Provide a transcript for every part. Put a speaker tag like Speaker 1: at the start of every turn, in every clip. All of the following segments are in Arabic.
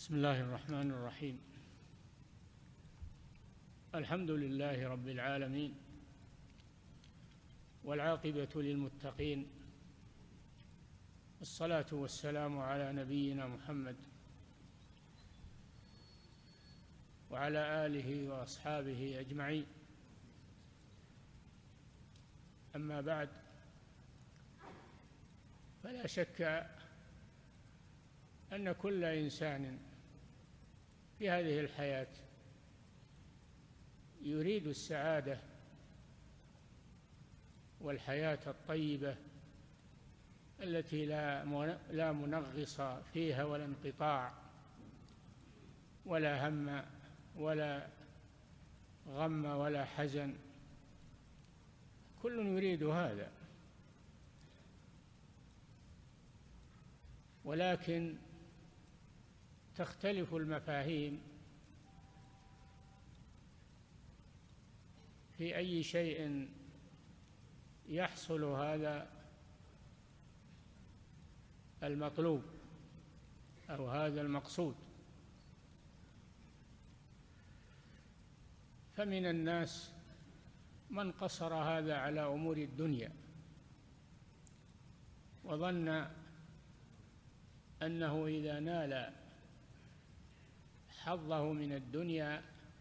Speaker 1: بسم الله الرحمن الرحيم. الحمد لله رب العالمين، والعاقبة للمتقين، الصلاة والسلام على نبينا محمد وعلى آله وأصحابه أجمعين. أما بعد، فلا شك أن كل إنسان في هذه الحياة يريد السعادة والحياة الطيبة التي لا منغص فيها ولا انقطاع ولا هم ولا غم ولا حزن، كل يريد هذا. ولكن تختلف المفاهيم في أي شيء يحصل هذا المطلوب أو هذا المقصود. فمن الناس من قصر هذا على أمور الدنيا وظن أنه إذا نال حظه من الدنيا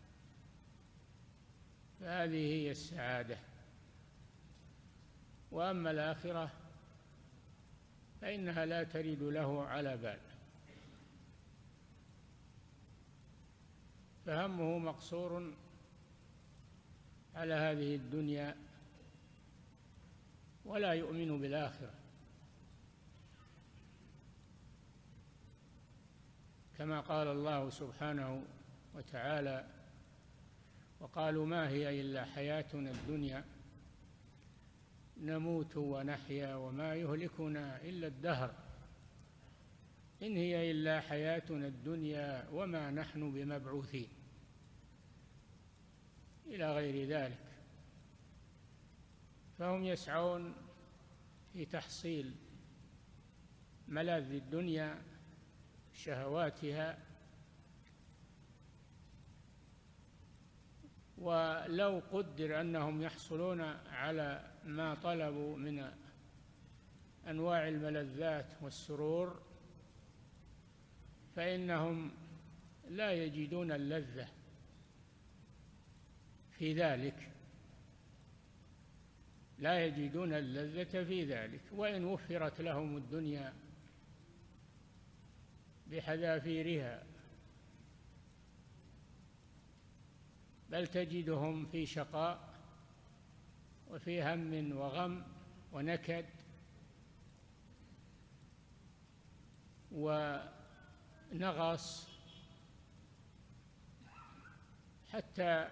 Speaker 1: فهذه هي السعادة، وأما الآخرة فإنها لا ترد له على بال، فهمه مقصور على هذه الدنيا ولا يؤمن بالآخرة، كما قال الله سبحانه وتعالى: وقالوا ما هي إلا حياتنا الدنيا نموت ونحيا وما يهلكنا إلا الدهر إن هي إلا حياتنا الدنيا وما نحن بمبعوثين، إلى غير ذلك. فهم يسعون في تحصيل ملاذ الدنيا، شهواتها، ولو قدر أنهم يحصلون على ما طلبوا من أنواع الملذات والسرور فإنهم لا يجدون اللذة في ذلك، لا يجدون اللذة في ذلك، وإن وفرت لهم الدنيا بحذافيرها، بل تجدهم في شقاء وفي هم وغم ونكد ونغص، حتى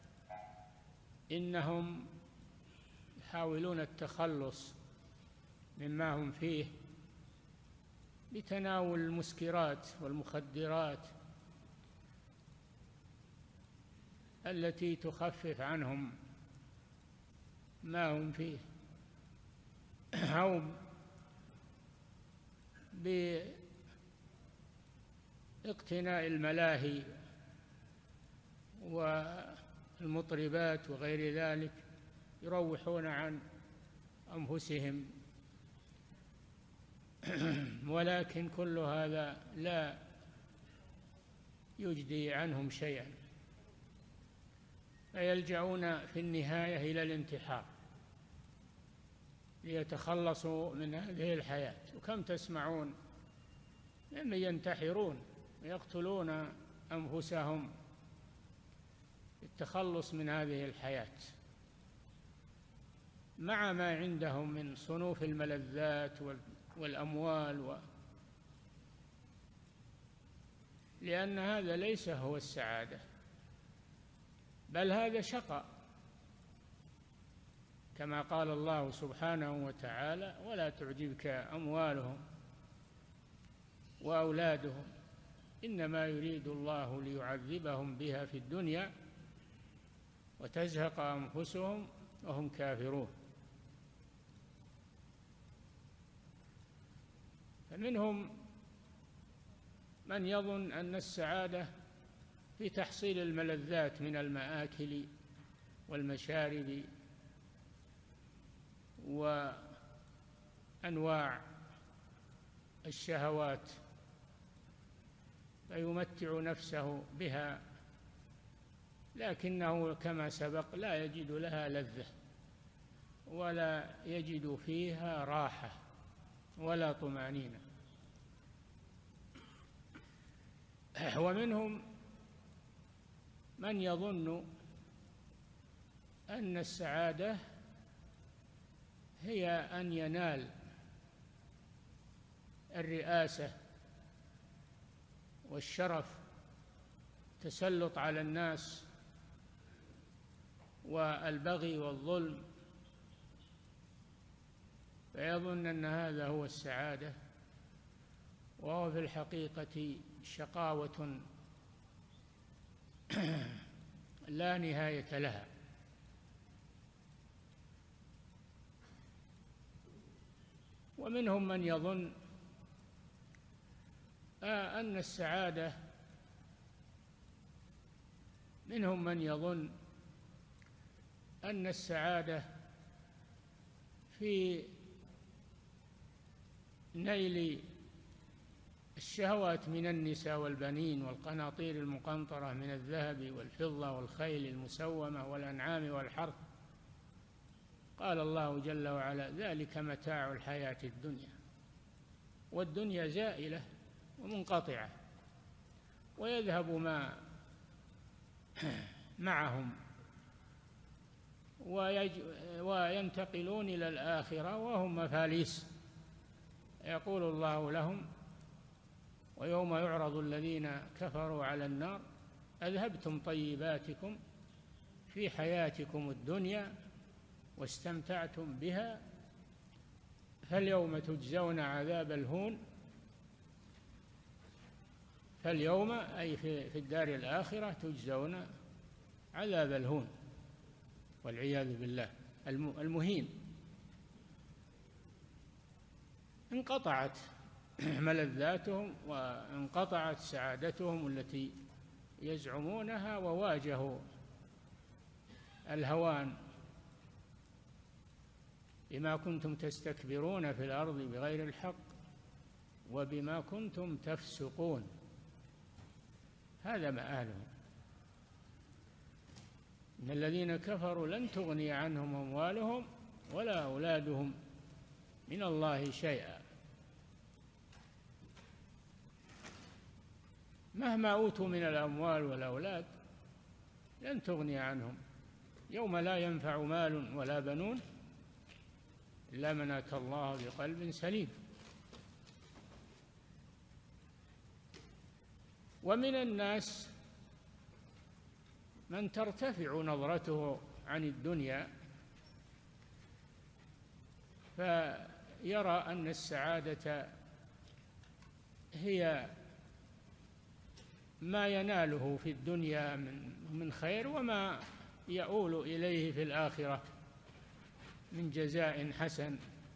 Speaker 1: إنهم يحاولون التخلص مما هم فيه بتناول المسكرات والمخدرات التي تخفف عنهم ما هم فيه، أو باقتناء الملاهي والمطربات وغير ذلك يروحون عن أنفسهم. ولكن كل هذا لا يجدي عنهم شيئا، فيلجؤون في النهاية إلى الانتحار ليتخلصوا من هذه الحياة. وكم تسمعون ممن ينتحرون ويقتلون أنفسهم للتخلص من هذه الحياة مع ما عندهم من صنوف الملذات والأموال، لأن هذا ليس هو السعادة، بل هذا شقاء، كما قال الله سبحانه وتعالى: ولا تعجبك أموالهم وأولادهم إنما يريد الله ليعذبهم بها في الدنيا وتزهق أنفسهم وهم كافرون. فمنهم من يظن أن السعادة في تحصيل الملذات من المآكل والمشارب وأنواع الشهوات فيمتع نفسه بها، لكنه كما سبق لا يجد لها لذة ولا يجد فيها راحة ولا طمأنينة. ومنهم من يظن أن السعادة هي أن ينال الرئاسة والشرف، تسلط على الناس والبغي والظلم، فيظن أن هذا هو السعادة، وهو في الحقيقة شقاوة لا نهاية لها. ومنهم من يظن أن السعادة منهم من يظن أن السعادة في نيل الشهوات من النساء والبنين والقناطير المقنطرة من الذهب والفضة والخيل المسومة والأنعام والحرث. قال الله جل وعلا: ذلك متاع الحياة الدنيا، والدنيا زائلة ومنقطعة، ويذهب ما معهم وينتقلون إلى الآخرة وهم مفاليس. يقول الله لهم: ويوم يعرض الذين كفروا على النار أذهبتم طيباتكم في حياتكم الدنيا واستمتعتم بها فاليوم تجزون عذاب الهون. فاليوم أي في الدار الآخرة تجزون عذاب الهون والعياذ بالله، المهين. انقطعت ملذاتهم وانقطعت سعادتهم التي يزعمونها، وواجهوا الهوان بما كنتم تستكبرون في الأرض بغير الحق وبما كنتم تفسقون. هذا مآلهم. إن الذين كفروا لن تغني عنهم أموالهم ولا أولادهم من الله شيئا. مهما أوتوا من الأموال والأولاد لن تغني عنهم يوم لا ينفع مال ولا بنون إلا من أتى الله بقلب سليم. ومن الناس من ترتفع نظرته عن الدنيا فيرى أن السعادة هي ما يناله في الدنيا من خير وما يؤول إليه في الآخرة من جزاء حسن.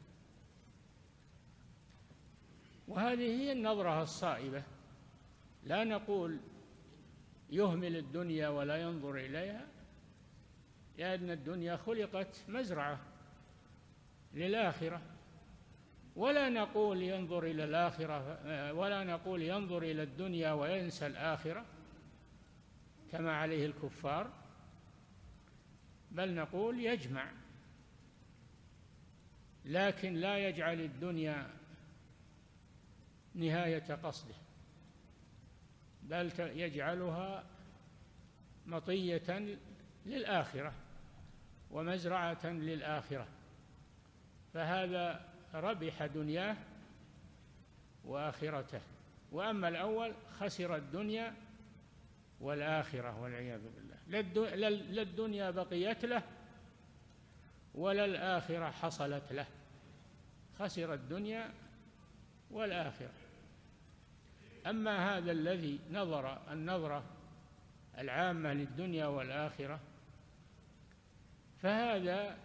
Speaker 1: وهذه هي النظرة الصائبة. لا نقول يهمل الدنيا ولا ينظر إليها، لأن الدنيا خلقت مزرعة للآخرة، ولا نقول ينظر إلى الآخرة ولا نقول ينظر إلى الدنيا وينسى الآخرة كما عليه الكفار، بل نقول يجمع، لكن لا يجعل الدنيا نهاية قصده، بل يجعلها مطية للآخرة ومزرعة للآخرة، فهذا ربح دنياه وآخرته. وأما الأول خسر الدنيا والآخرة والعياذ بالله. لا الدنيا بقيت له ولا الآخرة حصلت له، خسر الدنيا والآخرة. أما هذا الذي نظر النظرة العامة للدنيا والآخرة فهذا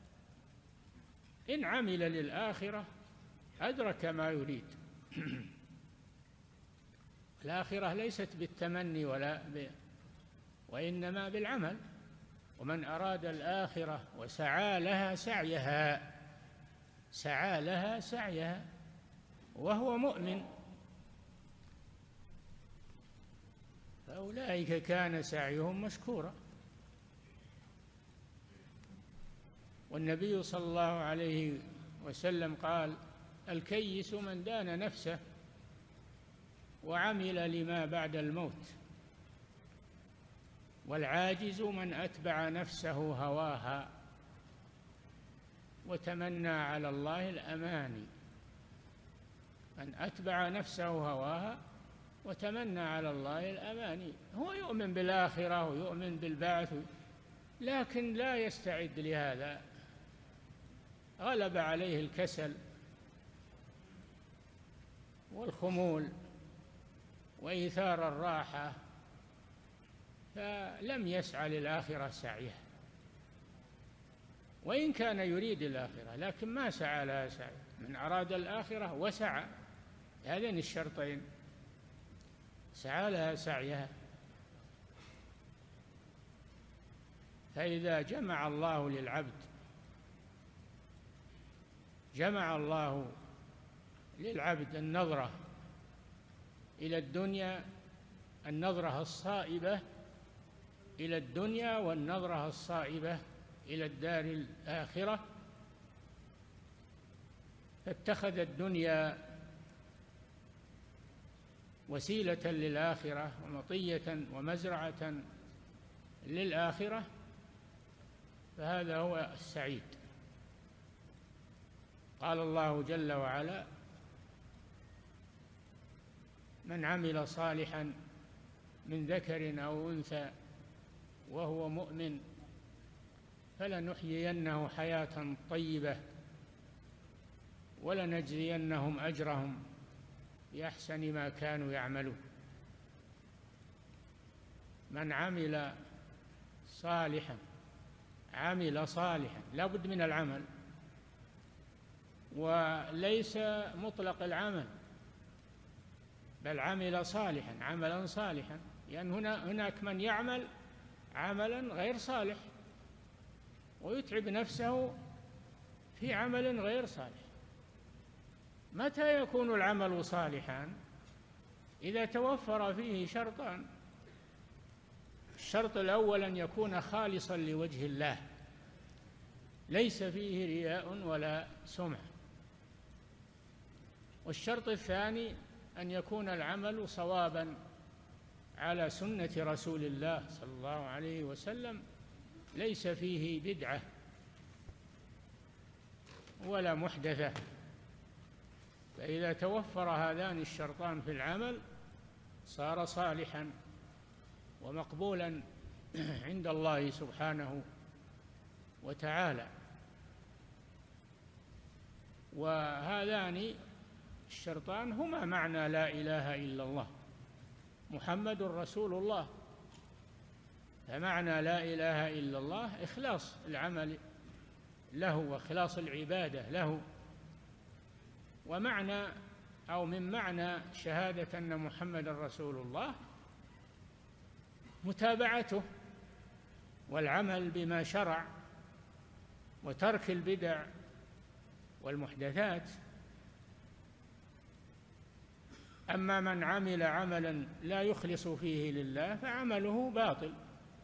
Speaker 1: إن عمل للآخرة أدرك ما يريد. الآخرة ليست بالتمني وإنما بالعمل. ومن أراد الآخرة وسعى لها سعيها وهو مؤمن فأولئك كان سعيهم مشكورا. والنبي صلى الله عليه وسلم قال: الكيس من دان نفسه وعمل لما بعد الموت، والعاجز من أتبع نفسه هواها وتمنى على الله الأماني. من أتبع نفسه هواها وتمنى على الله الأماني، هو يؤمن بالآخرة ويؤمن بالبعث، لكن لا يستعد لهذا، غلب عليه الكسل والخمول وإيثار الراحة، فلم يسعى للآخرة سعيها، وإن كان يريد الآخرة لكن ما سعى لها سعي. من أراد الآخرة وسعى، هذين الشرطين، سعى لها سعيها. فإذا جمع الله للعبد النظرة إلى الدنيا، النظرة الصائبة إلى الدنيا والنظرة الصائبة إلى الدار الآخرة، فاتخذ الدنيا وسيلة للآخرة ومطية ومزرعة للآخرة، فهذا هو السعيد. قال الله جل وعلا: من عمل صالحا من ذكر أو أنثى وهو مؤمن فلنحيينه حياة طيبة ولنجزينهم أجرهم بأحسن ما كانوا يعملون. من عمل صالحا لا بد من العمل، وليس مطلق العمل، بل عمل صالحا، عملا صالحا، لأن هناك من يعمل عملا غير صالح ويتعب نفسه في عمل غير صالح. متى يكون العمل صالحا؟ إذا توفر فيه شرطان: الشرط الأول أن يكون خالصا لوجه الله، ليس فيه رياء ولا سمعة. والشرط الثاني أن يكون العمل صوابا على سنة رسول الله صلى الله عليه وسلم، ليس فيه بدعة ولا محدثة. فإذا توفر هذان الشرطان في العمل صار صالحا ومقبولا عند الله سبحانه وتعالى. وهذان الشرطان هما معنى لا إله إلا الله محمد رسول الله. فمعنى لا إله إلا الله إخلاص العمل له وإخلاص العبادة له. ومعنى أو من معنى شهادة أن محمد رسول الله متابعته والعمل بما شرع وترك البدع والمحدثات. أما من عمل عملا لا يخلص فيه لله فعمله باطل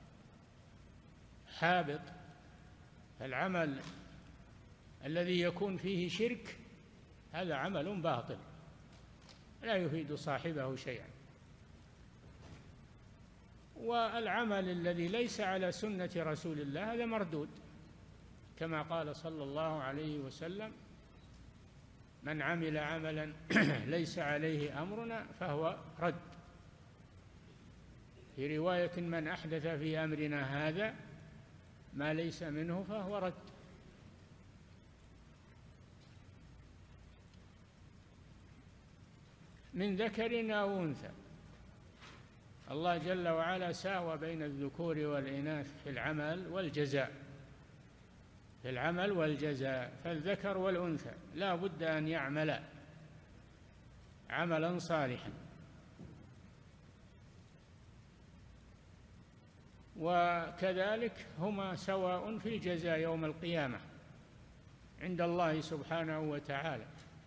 Speaker 1: حابط. فالعمل الذي يكون فيه شرك هذا عمل باطل لا يفيد صاحبه شيئا. والعمل الذي ليس على سنة رسول الله هذا مردود، كما قال صلى الله عليه وسلم: من عمل عملا ليس عليه أمرنا فهو رد. في رواية: من أحدث في أمرنا هذا ما ليس منه فهو رد. من ذكر أو أنثى، الله جل وعلا ساوى بين الذكور والإناث في العمل والجزاء. فالذكر والأنثى لا بد أن يعمل عملا صالحا، وكذلك هما سواء في الجزاء يوم القيامة عند الله سبحانه وتعالى.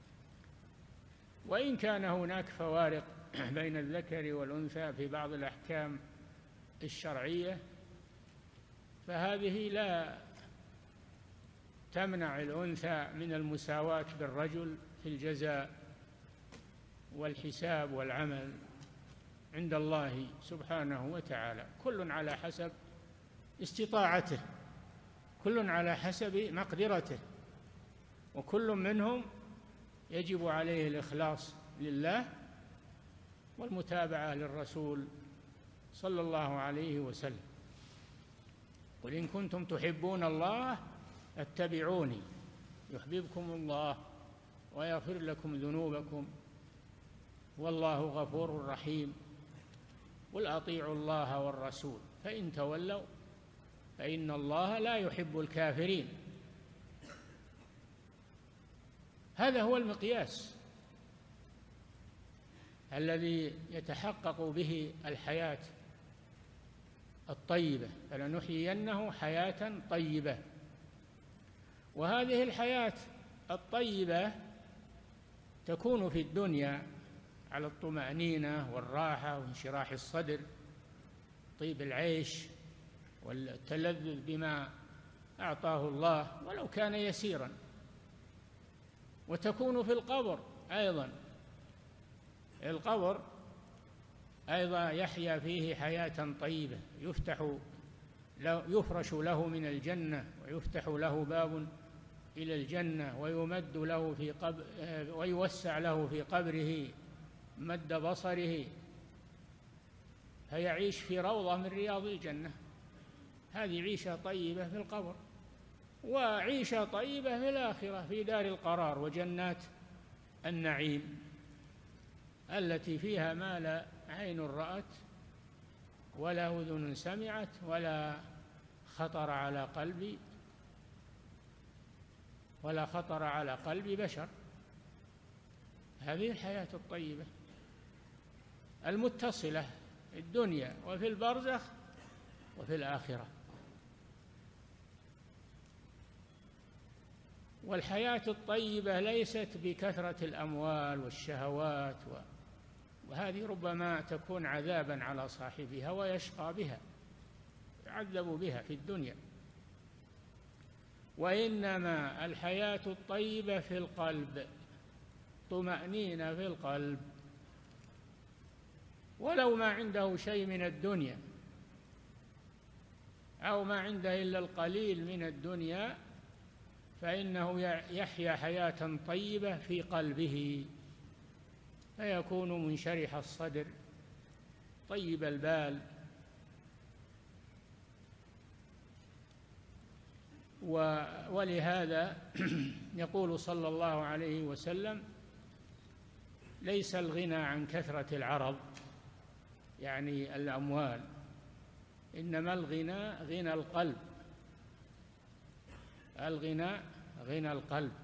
Speaker 1: وإن كان هناك فوارق بين الذكر والأنثى في بعض الأحكام الشرعية، فهذه لا تمنع الأنثى من المساواة بالرجل في الجزاء والحساب والعمل عند الله سبحانه وتعالى. كل على حسب استطاعته، كل على حسب مقدرته، وكل منهم يجب عليه الإخلاص لله والمتابعة للرسول صلى الله عليه وسلم. قل إن كنتم تحبون الله فاتبعوني يحببكم الله ويغفر لكم ذنوبكم والله غفور رحيم. قل أطيعوا الله والرسول فإن تولوا فإن الله لا يحب الكافرين. هذا هو المقياس الذي يتحقق به الحياة الطيبة، فلنحيينه حياة طيبة. وهذه الحياة الطيبة تكون في الدنيا على الطمأنينة والراحة وانشراح الصدر، طيب العيش والتلذذ بما أعطاه الله ولو كان يسيرا. وتكون في القبر أيضا، القبر أيضا يحيا فيه حياة طيبة، يفرش له من الجنة ويفتح له باب إلى الجنة ويمد له في ويوسع له في قبره مد بصره، فيعيش في روضة من رياض الجنة. هذه عيشة طيبة في القبر، وعيشة طيبة في الآخرة في دار القرار وجنات النعيم التي فيها ما لا عين رأت ولا أذن سمعت ولا خطر على قلب بشر. هذه الحياة الطيبة المتصلة في الدنيا وفي البرزخ وفي الآخرة. والحياة الطيبة ليست بكثرة الأموال والشهوات، وهذه ربما تكون عذابا على صاحبها ويشقى بها، يعذب بها في الدنيا. وإنما الحياة الطيبة في القلب، طمأنينة في القلب، ولو ما عنده شيء من الدنيا أو ما عنده إلا القليل من الدنيا، فإنه يحيا حياة طيبة في قلبه، فيكون منشرح الصدر طيب البال. ولهذا يقول صلى الله عليه وسلم: ليس الغنى عن كثرة العرض، يعني الأموال، إنما الغنى غنى القلب، الغنى غنى القلب.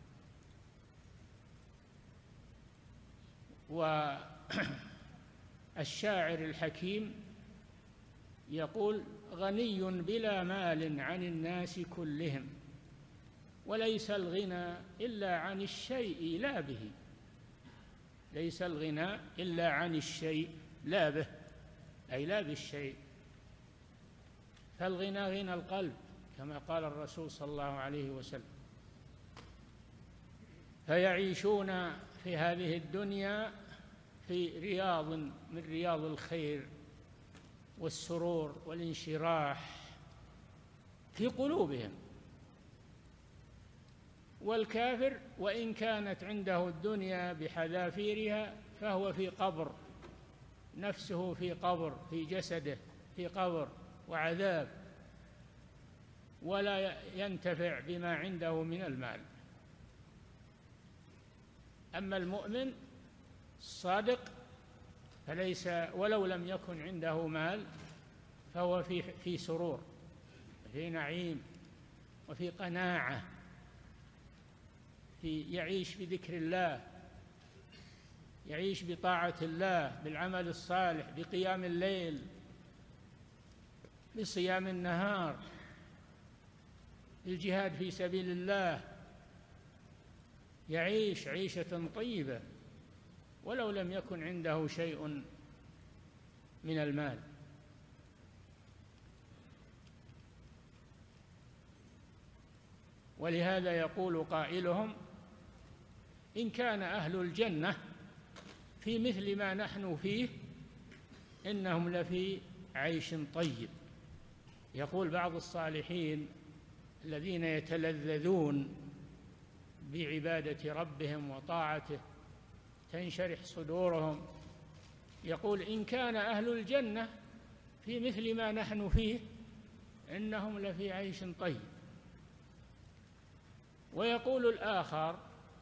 Speaker 1: والشاعر الحكيم يقول: غني بلا مال عن الناس كلهم، وليس الغنى إلا عن الشيء لا به. ليس الغنى إلا عن الشيء لا به، أي لا بالشيء. فالغنى غنى القلب كما قال الرسول صلى الله عليه وسلم. فيعيشون في هذه الدنيا في رياض من رياض الخير والسرور والانشراح في قلوبهم. والكافر وإن كانت عنده الدنيا بحذافيرها فهو في قبر، نفسه في قبر، في جسده في قبر وعذاب، ولا ينتفع بما عنده من المال. أما المؤمن الصادق فليس، ولو لم يكن عنده مال، فهو في سرور، في نعيم، وفي قناعة، يعيش بذكر الله، يعيش بطاعة الله، بالعمل الصالح، بقيام الليل، بصيام النهار، الجهاد في سبيل الله، يعيش عيشة طيبة ولو لم يكن عنده شيء من المال. ولهذا يقول قائلهم: إن كان أهل الجنة في مثل ما نحن فيه إنهم لفي عيش طيب. يقول بعض الصالحين الذين يتلذذون بعبادة ربهم وطاعته تنشرح صدورهم، يقول: إن كان أهل الجنة في مثل ما نحن فيه إنهم لفي عيش طيب. ويقول الآخر: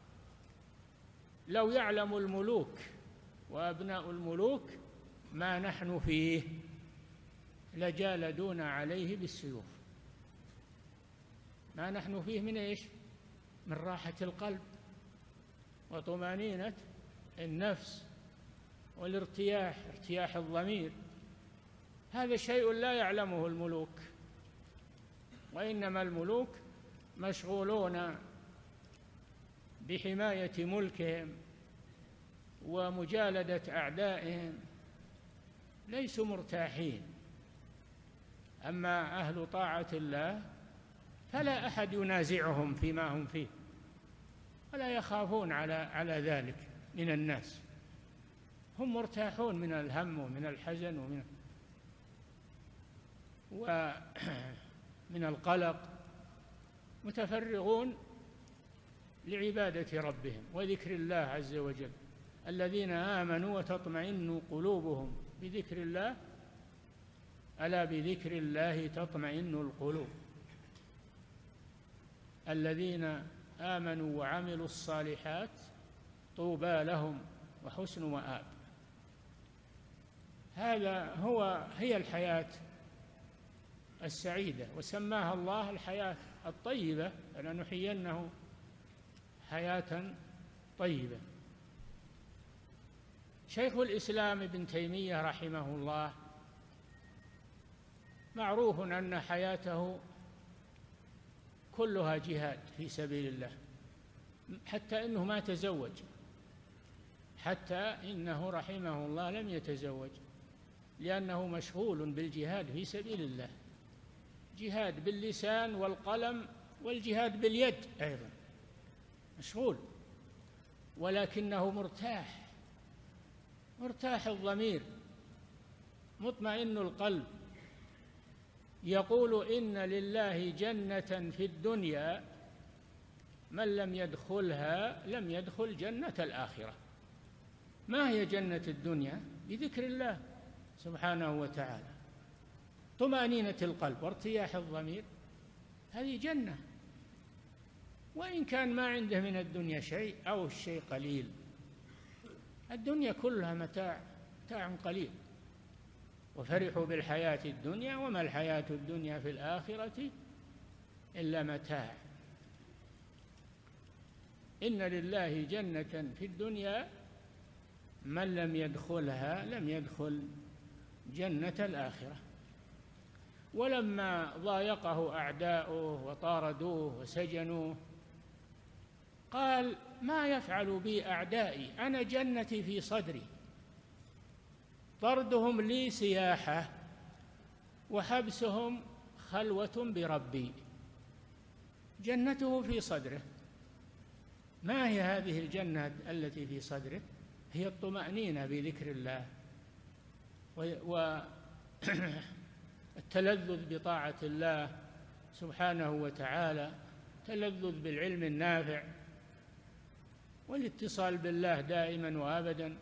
Speaker 1: لو يعلم الملوك وأبناء الملوك ما نحن فيه لجالدونا عليه بالسيوف. ما نحن فيه من إيش؟ من راحة القلب وطمأنينة النفس والارتياح، ارتياح الضمير. هذا شيء لا يعلمه الملوك، وإنما الملوك مشغولون بحماية ملكهم ومجالدة أعدائهم، ليسوا مرتاحين. أما أهل طاعة الله فلا أحد ينازعهم فيما هم فيه، ولا يخافون على ذلك من الناس. هم مرتاحون من الهم ومن الحزن ومن القلق، متفرغون لعبادة ربهم وذكر الله عز وجل. الذين آمنوا وتطمئن قلوبهم بذكر الله، ألا بذكر الله تطمئن القلوب. الذين آمنوا وعملوا الصالحات طوبى لهم وحسن مآب. هي الحياة السعيدة، وسماها الله الحياة الطيبة، فلنحيينه حياة طيبة. شيخ الإسلام ابن تيمية رحمه الله معروف أن حياته كلها جهاد في سبيل الله، حتى إنه ما تزوج، حتى إنه رحمه الله لم يتزوج، لأنه مشغول بالجهاد في سبيل الله، جهاد باللسان والقلم والجهاد باليد أيضا، مشغول، ولكنه مرتاح الضمير، مطمئن القلب. يقول: إن لله جنة في الدنيا من لم يدخلها لم يدخل جنة الآخرة. ما هي جنة الدنيا؟ بذكر الله سبحانه وتعالى، طمأنينة القلب وارتياح الضمير، هذه جنة. وإن كان ما عنده من الدنيا شيء أو الشيء قليل، الدنيا كلها متاع قليل. وفرحوا بالحياة الدنيا وما الحياة الدنيا في الآخرة إلا متاع. إن لله جنة في الدنيا من لم يدخلها لم يدخل جنة الآخرة. ولما ضايقه أعداؤه وطاردوه وسجنوه قال: ما يفعل بي أعدائي؟ أنا جنتي في صدري، طردهم لي سياحة وحبسهم خلوة بربي. جنته في صدره. ما هي هذه الجنة التي في صدره؟ هي الطمأنينة بذكر الله والتلذذ بطاعة الله سبحانه وتعالى، تلذذ بالعلم النافع والاتصال بالله دائما وابدا.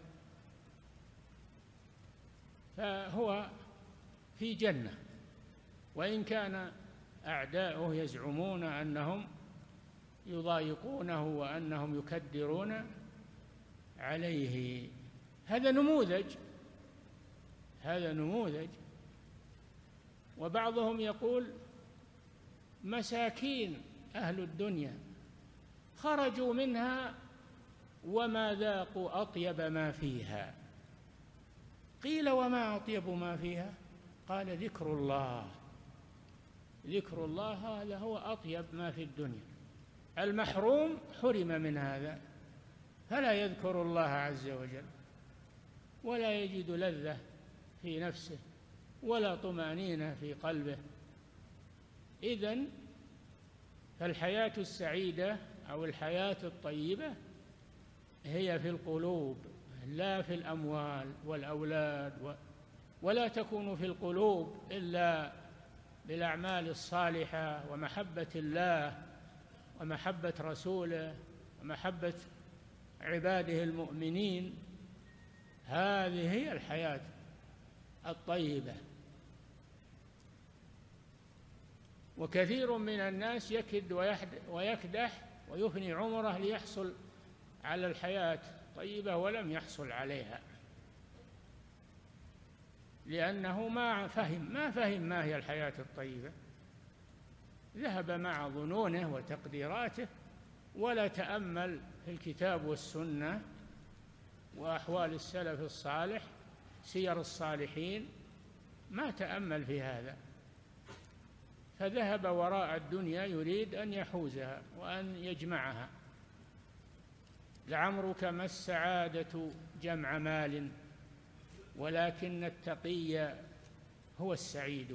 Speaker 1: فهو في جنة، وإن كان أعداؤه يزعمون أنهم يضايقونه وأنهم يكدرون عليه. هذا نموذج. وبعضهم يقول: مساكين أهل الدنيا خرجوا منها وما ذاقوا أطيب ما فيها. قيل: وما أطيب ما فيها؟ قال ذكر الله. ذكر الله هذا هو أطيب ما في الدنيا. المحروم حرم من هذا فلا يذكر الله عز وجل ولا يجد لذة في نفسه ولا طمأنينة في قلبه. إذن فالحياة السعيدة أو الحياة الطيبة هي في القلوب لا في الأموال والأولاد، ولا تكون في القلوب إلا بالأعمال الصالحة ومحبة الله ومحبة رسوله ومحبة عباده المؤمنين. هذه هي الحياة الطيبة. وكثير من الناس يكد ويكدح ويفني عمره ليحصل على الحياة الطيبة ولم يحصل عليها، لأنه ما فهم ما هي الحياة الطيبة. ذهب مع ظنونه وتقديراته ولا تأمل في الكتاب والسنة وأحوال السلف الصالح، سير الصالحين، ما تأمل في هذا، فذهب وراء الدنيا يريد أن يحوزها وأن يجمعها. لعمرك ما السعادة جمع مال ولكن التقي هو السعيد.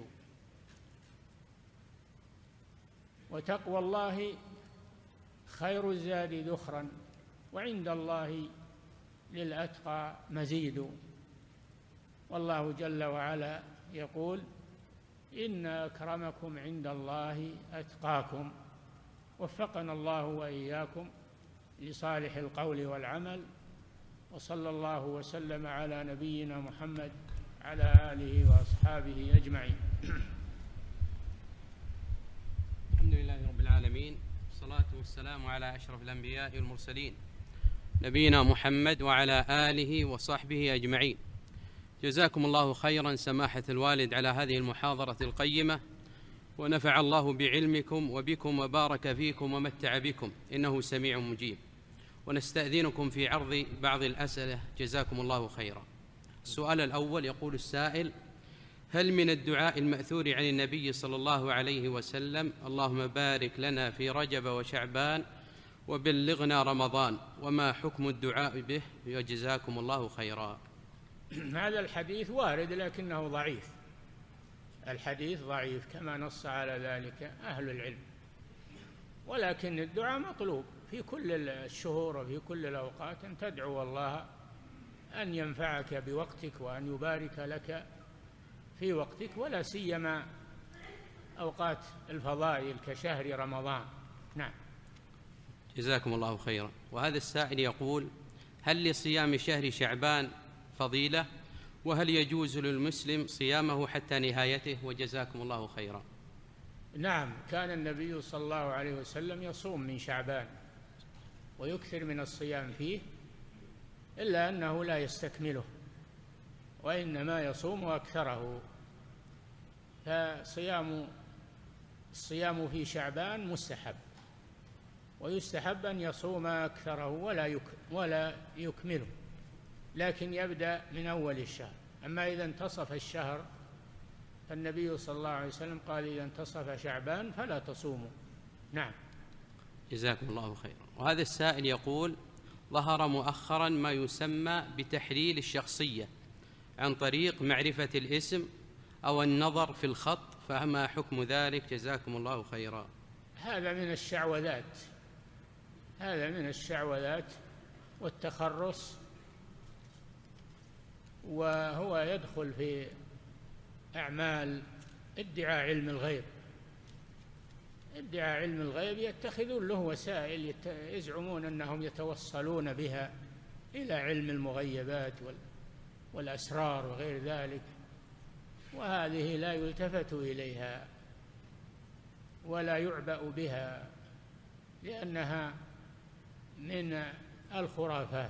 Speaker 1: وتقوى الله خير الزاد ذخرا وعند الله للأتقى مزيد. والله جل وعلا يقول إن أكرمكم عند الله أتقاكم. وفقنا الله وإياكم لصالح القول والعمل، وصلى الله وسلم على نبينا محمد على آله وأصحابه أجمعين.
Speaker 2: الحمد لله رب العالمين، والصلاة والسلام على أشرف الأنبياء والمرسلين نبينا محمد وعلى آله وصحبه أجمعين. جزاكم الله خيرا سماحة الوالد على هذه المحاضرة القيمة، ونفع الله بعلمكم وبكم وبارك فيكم ومتع بكم، إنه سميع مجيب. ونستأذنكم في عرض بعض الأسئلة جزاكم الله خيرا. السؤال الأول يقول السائل: هل من الدعاء المأثور عن النبي صلى الله عليه وسلم اللهم بارك لنا في رجب وشعبان وبلغنا رمضان، وما حكم الدعاء به؟ وجزاكم الله خيرا.
Speaker 1: هذا الحديث وارد لكنه ضعيف. الحديث ضعيف كما نص على ذلك أهل العلم، ولكن الدعاء مطلوب في كل الشهور وفي كل الأوقات، أن تدعو الله أن ينفعك بوقتك وأن يبارك لك في وقتك، ولا سيما أوقات الفضائل كشهر رمضان. نعم.
Speaker 2: جزاكم الله خيرا. وهذا السائل يقول: هل لصيام شهر شعبان فضيلة؟ وهل يجوز للمسلم صيامه حتى نهايته؟ وجزاكم الله خيرا.
Speaker 1: نعم، كان النبي صلى الله عليه وسلم يصوم من شعبان ويكثر من الصيام فيه، إلا أنه لا يستكمله وإنما يصوم أكثره. الصيام في شعبان مستحب، ويستحب أن يصوم أكثره ولا يكمله، لكن يبدأ من أول الشهر. أما إذا انتصف الشهر فالنبي صلى الله عليه وسلم قال: إذا انتصف شعبان فلا تصوموا. نعم.
Speaker 2: جزاكم الله خيرا. وهذا السائل يقول: ظهر مؤخرا ما يسمى بتحليل الشخصية عن طريق معرفة الاسم أو النظر في الخط، فما حكم ذلك؟ جزاكم الله خيرا.
Speaker 1: هذا من الشعوذات والتخرص، وهو يدخل في أعمال ادعاء علم الغيب. ادعاء علم الغيب يتخذون له وسائل يزعمون أنهم يتوصلون بها إلى علم المغيبات والأسرار وغير ذلك، وهذه لا يلتفت إليها ولا يعبأ بها، لأنها من الخرافات.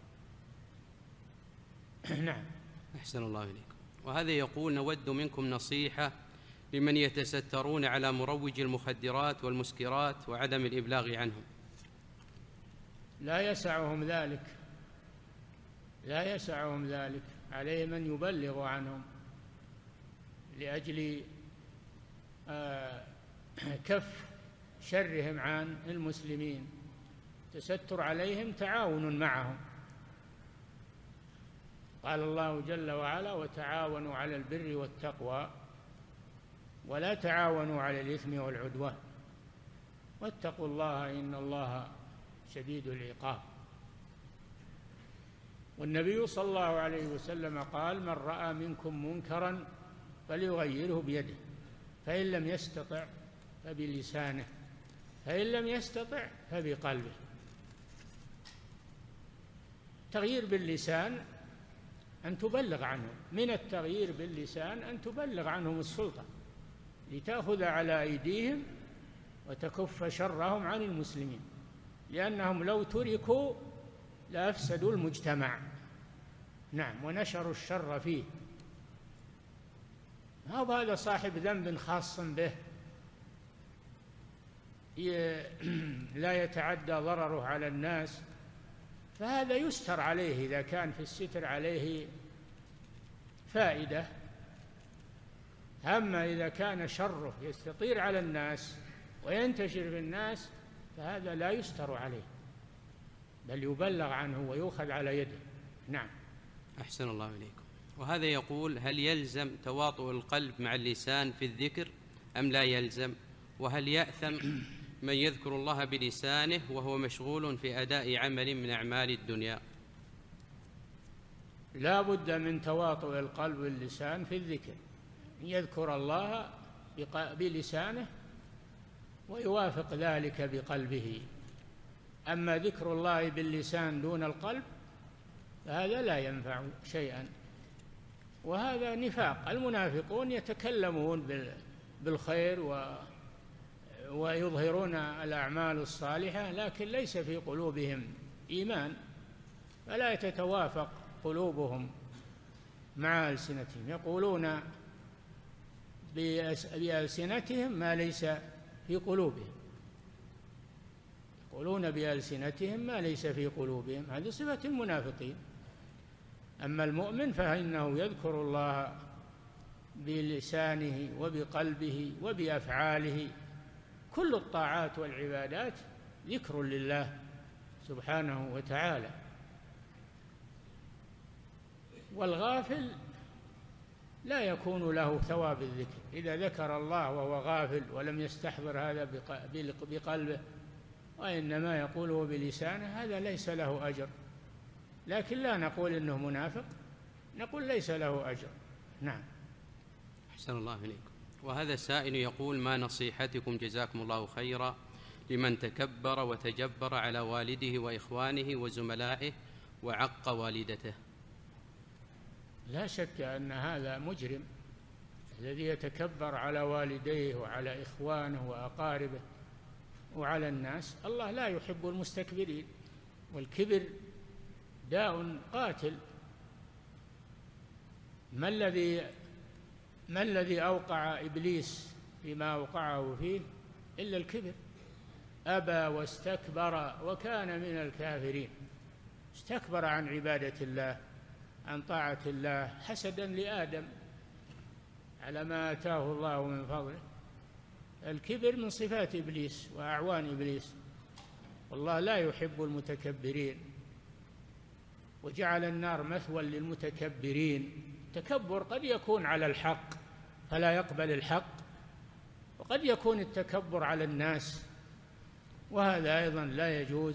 Speaker 1: نعم.
Speaker 2: أحسن الله إليكم. وهذا يقول: نود منكم نصيحة لمن يتسترون على مروج المخدرات والمسكرات وعدم الإبلاغ عنهم.
Speaker 1: لا يسعهم ذلك، عليه من يبلغ عنهم، لأجل كف شرهم عن المسلمين. تستر عليهم تعاون معهم. قال الله جل وعلا: وتعاونوا على البر والتقوى ولا تعاونوا على الإثم والعدوان واتقوا الله إن الله شديد العقاب. والنبي صلى الله عليه وسلم قال: من رأى منكم منكرا فليغيره بيده، فإن لم يستطع فبلسانه، فإن لم يستطع فبقلبه. التغيير باللسان أن تبلغ عنهم، من التغيير باللسان أن تبلغ عنهم السلطة لتأخذ على أيديهم وتكف شرهم عن المسلمين، لأنهم لو تركوا لأفسدوا المجتمع. نعم، ونشروا الشر فيه. هذا صاحب ذنب خاص به لا يتعدى ضرره على الناس، فهذا يستر عليه إذا كان في الستر عليه فائدة. أما إذا كان شره يستطير على الناس وينتشر في الناس فهذا لا يستر عليه، بل يبلغ عنه ويؤخذ على يده. نعم.
Speaker 2: أحسن الله إليكم. وهذا يقول: هل يلزم تواطؤ القلب مع اللسان في الذكر أم لا يلزم؟ وهل يأثم من يذكر الله بلسانه وهو مشغول في أداء عمل من أعمال الدنيا؟
Speaker 1: لا بد من تواطؤ القلب واللسان في الذكر، يذكر الله بلسانه ويوافق ذلك بقلبه. أما ذكر الله باللسان دون القلب فهذا لا ينفع شيئا، وهذا نفاق. المنافقون يتكلمون بالخير ويظهرون الأعمال الصالحة، لكن ليس في قلوبهم إيمان، فلا تتوافق قلوبهم مع ألسنتهم. يقولون بألسنتهم ما ليس في قلوبهم، يقولون بألسنتهم ما ليس في قلوبهم، هذه صفة المنافقين. أما المؤمن فإنه يذكر الله بلسانه وبقلبه وبأفعاله. كل الطاعات والعبادات ذكر لله سبحانه وتعالى. والغافل لا يكون له ثواب الذكر، إذا ذكر الله وهو غافل ولم يستحضر هذا بقلبه وإنما يقوله بلسانه هذا ليس له أجر. لكن لا نقول إنه منافق، نقول ليس له أجر. نعم.
Speaker 2: أحسن الله إليكم. وهذا السائل يقول: ما نصيحتكم جزاكم الله خيرا لمن تكبر وتجبر على والده وإخوانه وزملائه وعق والدته؟
Speaker 1: لا شك أن هذا مجرم، الذي يتكبر على والديه وعلى إخوانه وأقاربه وعلى الناس. الله لا يحب المستكبرين، والكبر داء قاتل. ما الذي أوقع إبليس فيما أوقعه فيه إلا الكبر. أبى واستكبر وكان من الكافرين. استكبر عن عبادة الله، عن طاعة الله، حسدا لآدم على ما آتاه الله من فضله. الكبر من صفات إبليس وأعوان إبليس، والله لا يحب المتكبرين، وجعل النار مثوى للمتكبرين. التكبر قد يكون على الحق فلا يقبل الحق، وقد يكون التكبر على الناس، وهذا أيضا لا يجوز.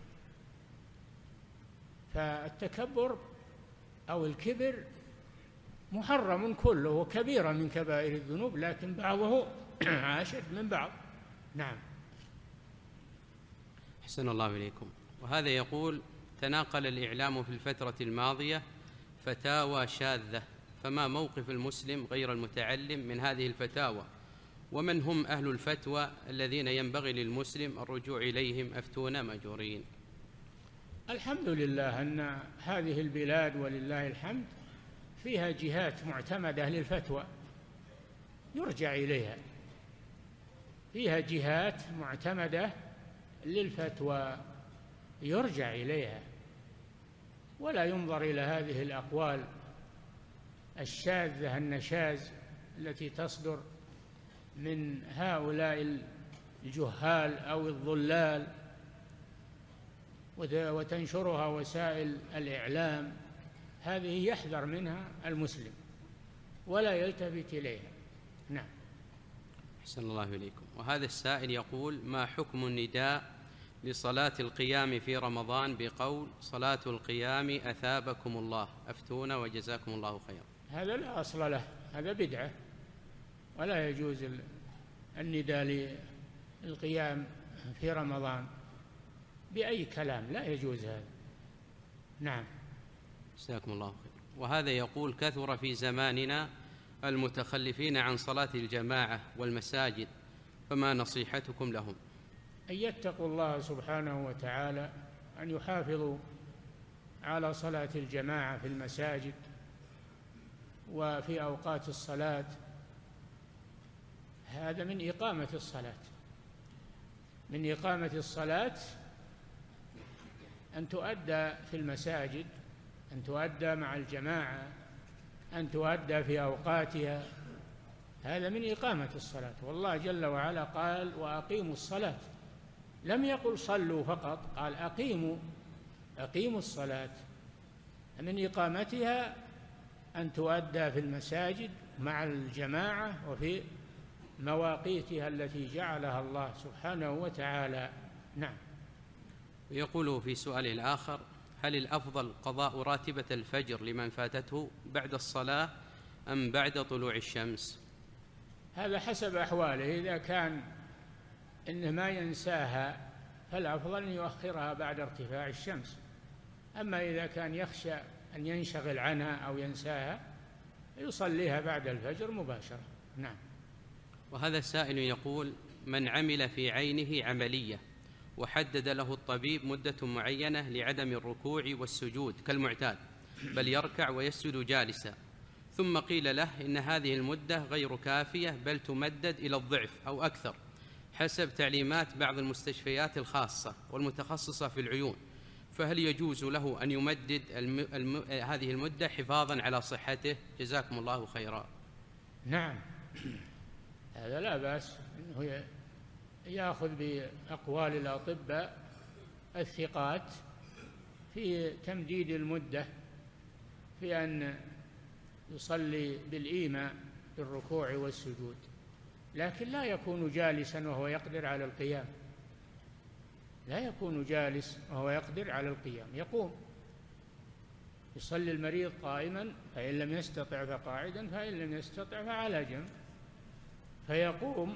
Speaker 1: فالتكبر أو الكبر محرم كله وكبيرة من كبائر الذنوب، لكن بعضه أشد من بعض. نعم.
Speaker 2: أحسن الله إليكم. وهذا يقول: تناقل الإعلام في الفترة الماضية فتاوى شاذة، فما موقف المسلم غير المتعلم من هذه الفتاوى؟ ومن هم أهل الفتوى الذين ينبغي للمسلم الرجوع إليهم أفتونا مأجورين؟
Speaker 1: الحمد لله أن هذه البلاد ولله الحمد فيها جهات معتمدة للفتوى يرجع إليها، فيها جهات معتمدة للفتوى يرجع إليها، ولا ينظر إلى هذه الأقوال الشاذة النشاز التي تصدر من هؤلاء الجهال أو الضلال وتنشرها وسائل الإعلام، هذه يحذر منها المسلم ولا يلتفت إليها. نعم.
Speaker 2: أحسن الله إليكم. وهذا السائل يقول: ما حكم النداء لصلاة القيام في رمضان بقول صلاة القيام أثابكم الله؟ أفتونا وجزاكم الله خيرا.
Speaker 1: هذا لا أصل له، هذا بدعة، ولا يجوز النداء للقيام في رمضان بأي كلام، لا يجوز هذا. نعم.
Speaker 2: جزاكم الله خير. وهذا يقول: كثر في زماننا المتخلفين عن صلاة الجماعة والمساجد، فما نصيحتكم لهم؟
Speaker 1: أن يتقوا الله سبحانه وتعالى، أن يحافظوا على صلاة الجماعة في المساجد وفي أوقات الصلاة. هذا من إقامة الصلاة، من إقامة الصلاة أن تؤدى في المساجد، أن تؤدى مع الجماعة، أن تؤدى في أوقاتها. هذا من إقامة الصلاة. والله جل وعلا قال: وأقيموا الصلاة، لم يقل صلوا فقط، قال أقيموا الصلاة. من إقامتها أن تؤدى في المساجد مع الجماعة وفي مواقيتها التي جعلها الله سبحانه وتعالى. نعم.
Speaker 2: ويقول في سؤاله الآخر: هل الأفضل قضاء راتبة الفجر لمن فاتته بعد الصلاة أم بعد طلوع الشمس؟
Speaker 1: هذا حسب أحواله. إذا كان إنه ما ينساها فالأفضل أن يؤخرها بعد ارتفاع الشمس. أما إذا كان يخشى أن ينشغل عنها أو ينساها يصليها بعد الفجر مباشرة. نعم.
Speaker 2: وهذا السائل يقول: من عمل في عينه عملية وحدد له الطبيب مدة معينة لعدم الركوع والسجود كالمعتاد، بل يركع ويسجد جالسا، ثم قيل له إن هذه المدة غير كافية بل تمدد إلى الضعف أو أكثر حسب تعليمات بعض المستشفيات الخاصة والمتخصصة في العيون، فهل يجوز له أن يمدد هذه المدة حفاظا على صحته؟ جزاكم الله خيرا.
Speaker 1: نعم، هذا لا بأس أنه يأخذ بأقوال الأطباء الثقات في تمديد المدة، في أن يصلي بالإيماء بالركوع والسجود، لكن لا يكون جالسا وهو يقدر على القيام، لا يكون جالس وهو يقدر على القيام، يقوم. يصلي المريض قائما، فإن لم يستطع فقاعدا، فإن لم يستطع فعلى جنب، فيقوم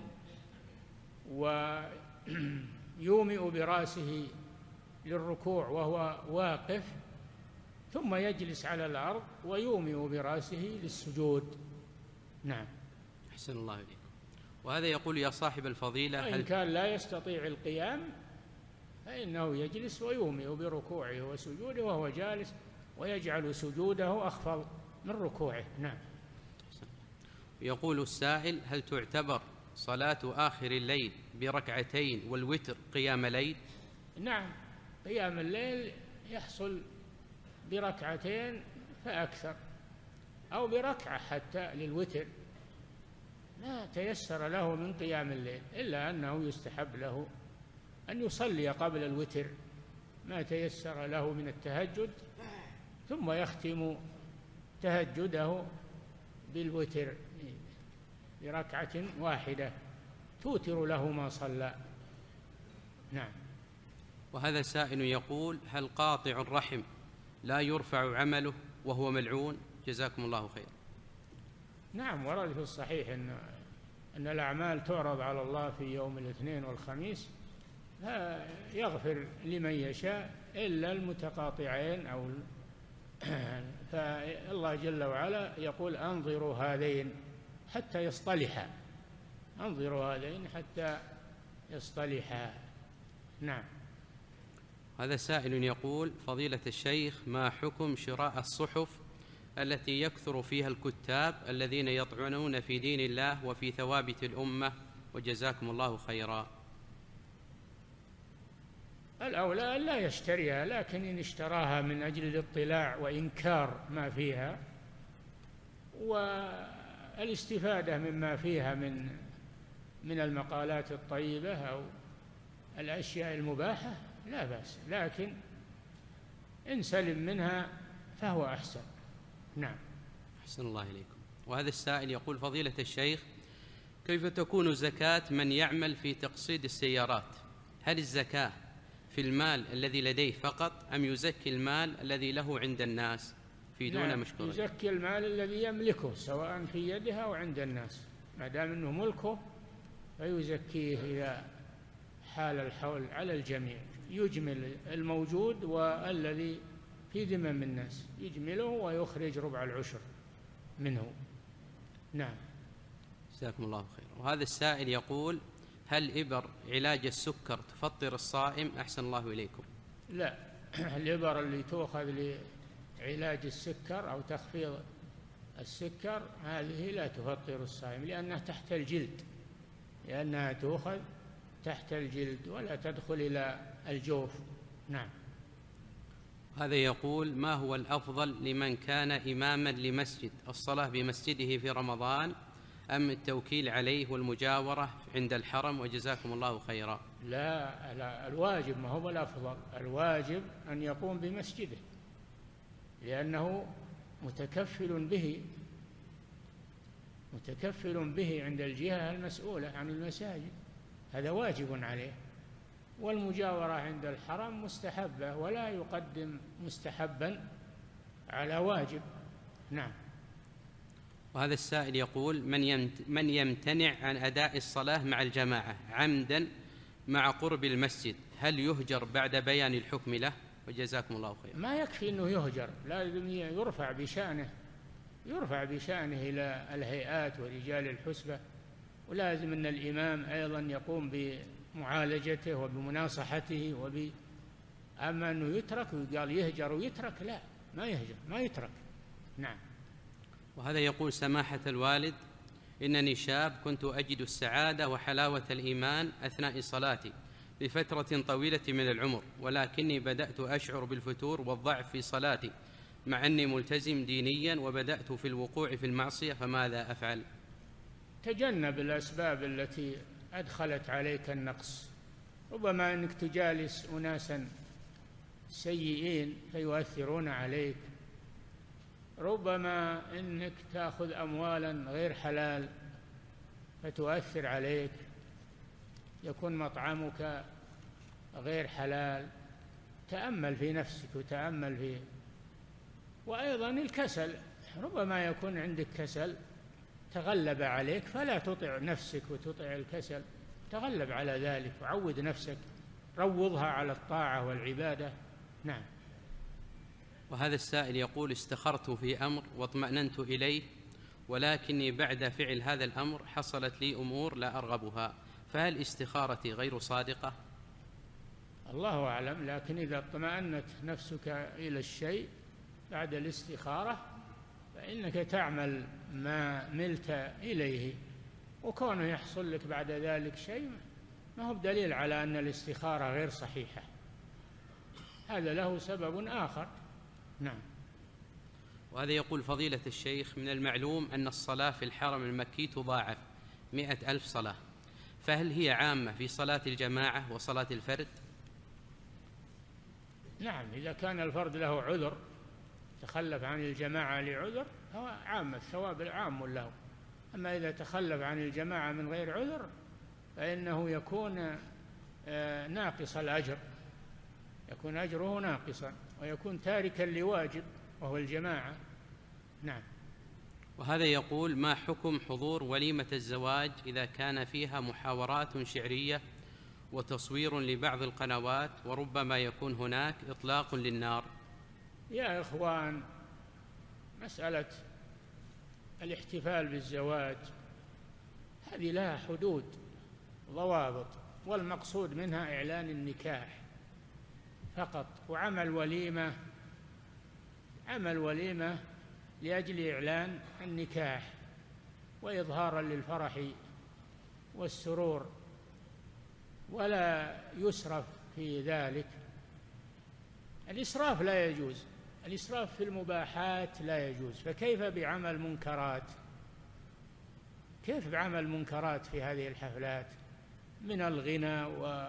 Speaker 1: ويومئ برأسه للركوع وهو واقف، ثم يجلس على الأرض ويومئ برأسه للسجود. نعم.
Speaker 2: أحسن الله إليكم. وهذا يقول: يا صاحب الفضيلة،
Speaker 1: إن كان لا يستطيع القيام فإنه يجلس ويومئ بركوعه وسجوده وهو جالس، ويجعل سجوده أخفض من ركوعه. نعم.
Speaker 2: يقول السائل: هل تعتبر صلاة آخر الليل بركعتين والوتر قيام ليل؟
Speaker 1: نعم، قيام الليل يحصل بركعتين فأكثر، أو بركعة حتى للوتر، ما تيسر له من قيام الليل، إلا أنه يستحب له أن يصلي قبل الوتر ما تيسر له من التهجد، ثم يختم تهجده بالوتر بركعة واحدة توتر له ما صلى. نعم.
Speaker 2: وهذا سائل يقول: هل قاطع الرحم لا يرفع عمله وهو ملعون؟ جزاكم الله خير.
Speaker 1: نعم، ورد في الصحيح أن الأعمال تعرض على الله في يوم الاثنين والخميس، لا يغفر لمن يشاء إلا المتقاطعين فالله جل وعلا يقول: أنظروا هذين حتى يصطلحا، أنظروا هذين حتى يصطلحا. نعم.
Speaker 2: هذا سائل يقول: فضيلة الشيخ، ما حكم شراء الصحف التي يكثر فيها الكتاب الذين يطعنون في دين الله وفي ثوابت الأمة؟ وجزاكم الله خيرا.
Speaker 1: الأولى أن لا يشتريها، لكن إن اشتراها من أجل الاطلاع وإنكار ما فيها الاستفادة مما فيها من المقالات الطيبة أو الأشياء المباحة لا بأس، لكن إن سلم منها فهو أحسن. نعم.
Speaker 2: أحسن الله إليكم. وهذا السائل يقول: فضيلة الشيخ، كيف تكون زكاة من يعمل في تقصيد السيارات؟ هل الزكاة في المال الذي لديه فقط أم يزكي المال الذي له عند الناس؟ فيدونا مشكورين.
Speaker 1: يزكي المال الذي يملكه سواء في يده أو عند الناس، ما دام أنه ملكه فيزكيه إذا حال الحول على الجميع، يجمل الموجود والذي في ذمم الناس يجمله ويخرج ربع العشر منه. نعم.
Speaker 2: جزاكم الله خير. وهذا السائل يقول: هل إبر علاج السكر تفطر الصائم؟ أحسن الله إليكم.
Speaker 1: لا، الإبر اللي تؤخذ لعلاج السكر أو تخفيض السكر هذه لا تفطر الصائم، لأنها تحت الجلد، لأنها تؤخذ تحت الجلد ولا تدخل إلى الجوف. نعم.
Speaker 2: هذا يقول: ما هو الأفضل لمن كان إماما لمسجد، الصلاة بمسجده في رمضان أم التوكيل عليه والمجاورة عند الحرم؟ وجزاكم الله خيرا.
Speaker 1: لا، الواجب ما هو الأفضل، الواجب أن يقوم بمسجده، لأنه متكفل به عند الجهة المسؤولة عن المساجد، هذا واجب عليه. والمجاورة عند الحرم مستحبة، ولا يقدم مستحبا على واجب. نعم.
Speaker 2: وهذا السائل يقول: من يمتنع عن أداء الصلاة مع الجماعة عمدا مع قرب المسجد، هل يهجر بعد بيان الحكم له؟ وجزاكم الله خيرا.
Speaker 1: ما يكفي أنه يهجر، لازم يرفع بشأنه إلى الهيئات ورجال الحسبة، ولازم أن الإمام أيضا يقوم بمعالجته وبمناصحته أما أنه يترك ويقال يهجر ويترك، لا، ما يهجر ما يترك. نعم.
Speaker 2: وهذا يقول: سماحة الوالد، إنني شاب كنت أجد السعادة وحلاوة الإيمان أثناء صلاتي لفترة طويلة من العمر، ولكني بدأت أشعر بالفتور والضعف في صلاتي مع أني ملتزم دينيا، وبدأت في الوقوع في المعصية، فماذا أفعل؟
Speaker 1: تجنب الأسباب التي أدخلت عليك النقص، ربما أنك تجالس أناسا سيئين فيؤثرون عليك، ربما أنك تأخذ أموالا غير حلال فتؤثر عليك، يكون مطعمك غير حلال. تأمل في نفسك وتأمل في، وأيضا الكسل، ربما يكون عندك كسل تغلب عليك، فلا تطع نفسك وتطع الكسل، تغلب على ذلك وعود نفسك، روضها على الطاعة والعبادة. نعم.
Speaker 2: وهذا السائل يقول: استخرت في أمر واطمأننت إليه، ولكني بعد فعل هذا الأمر حصلت لي أمور لا أرغبها، فهل استخارتي غير صادقة؟
Speaker 1: الله أعلم، لكن إذا اطمأنت نفسك إلى الشيء بعد الاستخارة فإنك تعمل ما ملت إليه، وكونه يحصل لك بعد ذلك شيء ما هو بدليل على أن الاستخارة غير صحيحة، هذا له سبب آخر. نعم.
Speaker 2: وهذا يقول: فضيلة الشيخ، من المعلوم أن الصلاة في الحرم المكي تضاعف 100,000 صلاة، فهل هي عامة في صلاة الجماعة وصلاة الفرد؟
Speaker 1: نعم، إذا كان الفرد له عذر تخلف عن الجماعة لعذر هو عام، الثواب عام له. أما إذا تخلف عن الجماعة من غير عذر فإنه يكون ناقص الأجر، يكون أجره ناقصا ويكون تاركا لواجب وهو الجماعة. نعم.
Speaker 2: وهذا يقول: ما حكم حضور وليمة الزواج إذا كان فيها محاورات شعرية وتصوير لبعض القنوات، وربما يكون هناك إطلاق للنار؟
Speaker 1: يا إخوان، مسألة الاحتفال بالزواج هذه لها حدود ضوابط، والمقصود منها إعلان النكاح فقط، وعمل وليمة لأجل إعلان النكاح وإظهارا للفرح والسرور، ولا يسرف في ذلك. الإسراف لا يجوز، الإسراف في المباحات لا يجوز، فكيف بعمل منكرات؟ كيف بعمل منكرات في هذه الحفلات من الغنى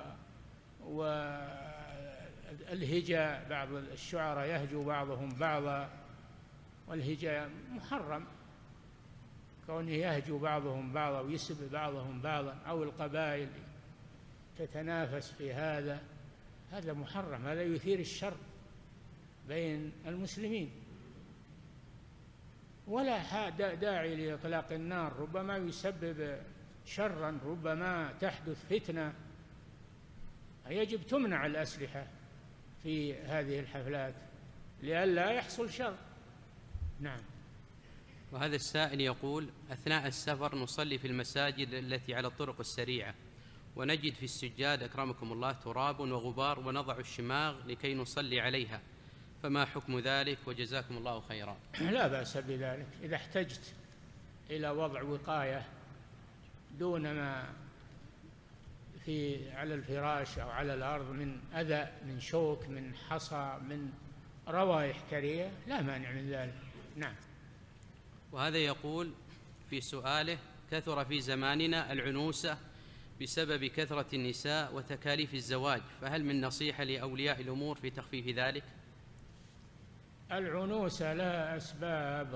Speaker 1: والهجاء؟ بعض الشعراء يهجو بعضهم بعضا، والهجاء محرم، كونه يهجو بعضهم بعضا ويسب بعضهم بعضا، أو القبائل تتنافس في هذا محرم، هذا يثير الشر بين المسلمين. ولا داعي لإطلاق النار، ربما يسبب شرا، ربما تحدث فتنة. يجب تمنع الأسلحة في هذه الحفلات لئلا يحصل شر. نعم.
Speaker 2: وهذا السائل يقول: أثناء السفر نصلي في المساجد التي على الطرق السريعة، ونجد في السجاد أكرمكم الله تراب وغبار، ونضع الشماغ لكي نصلي عليها، فما حكم ذلك؟ وجزاكم الله خيرا.
Speaker 1: لا بأس بذلك إذا احتجت إلى وضع وقاية دون ما على الفراش أو على الأرض من أذى، من شوك، من حصى، من روائح كريهة، لا مانع من ذلك. نعم.
Speaker 2: وهذا يقول في سؤاله: كثر في زماننا العنوسة بسبب كثرة النساء وتكاليف الزواج، فهل من نصيحة لأولياء الأمور في تخفيف ذلك؟
Speaker 1: العنوسة لها أسباب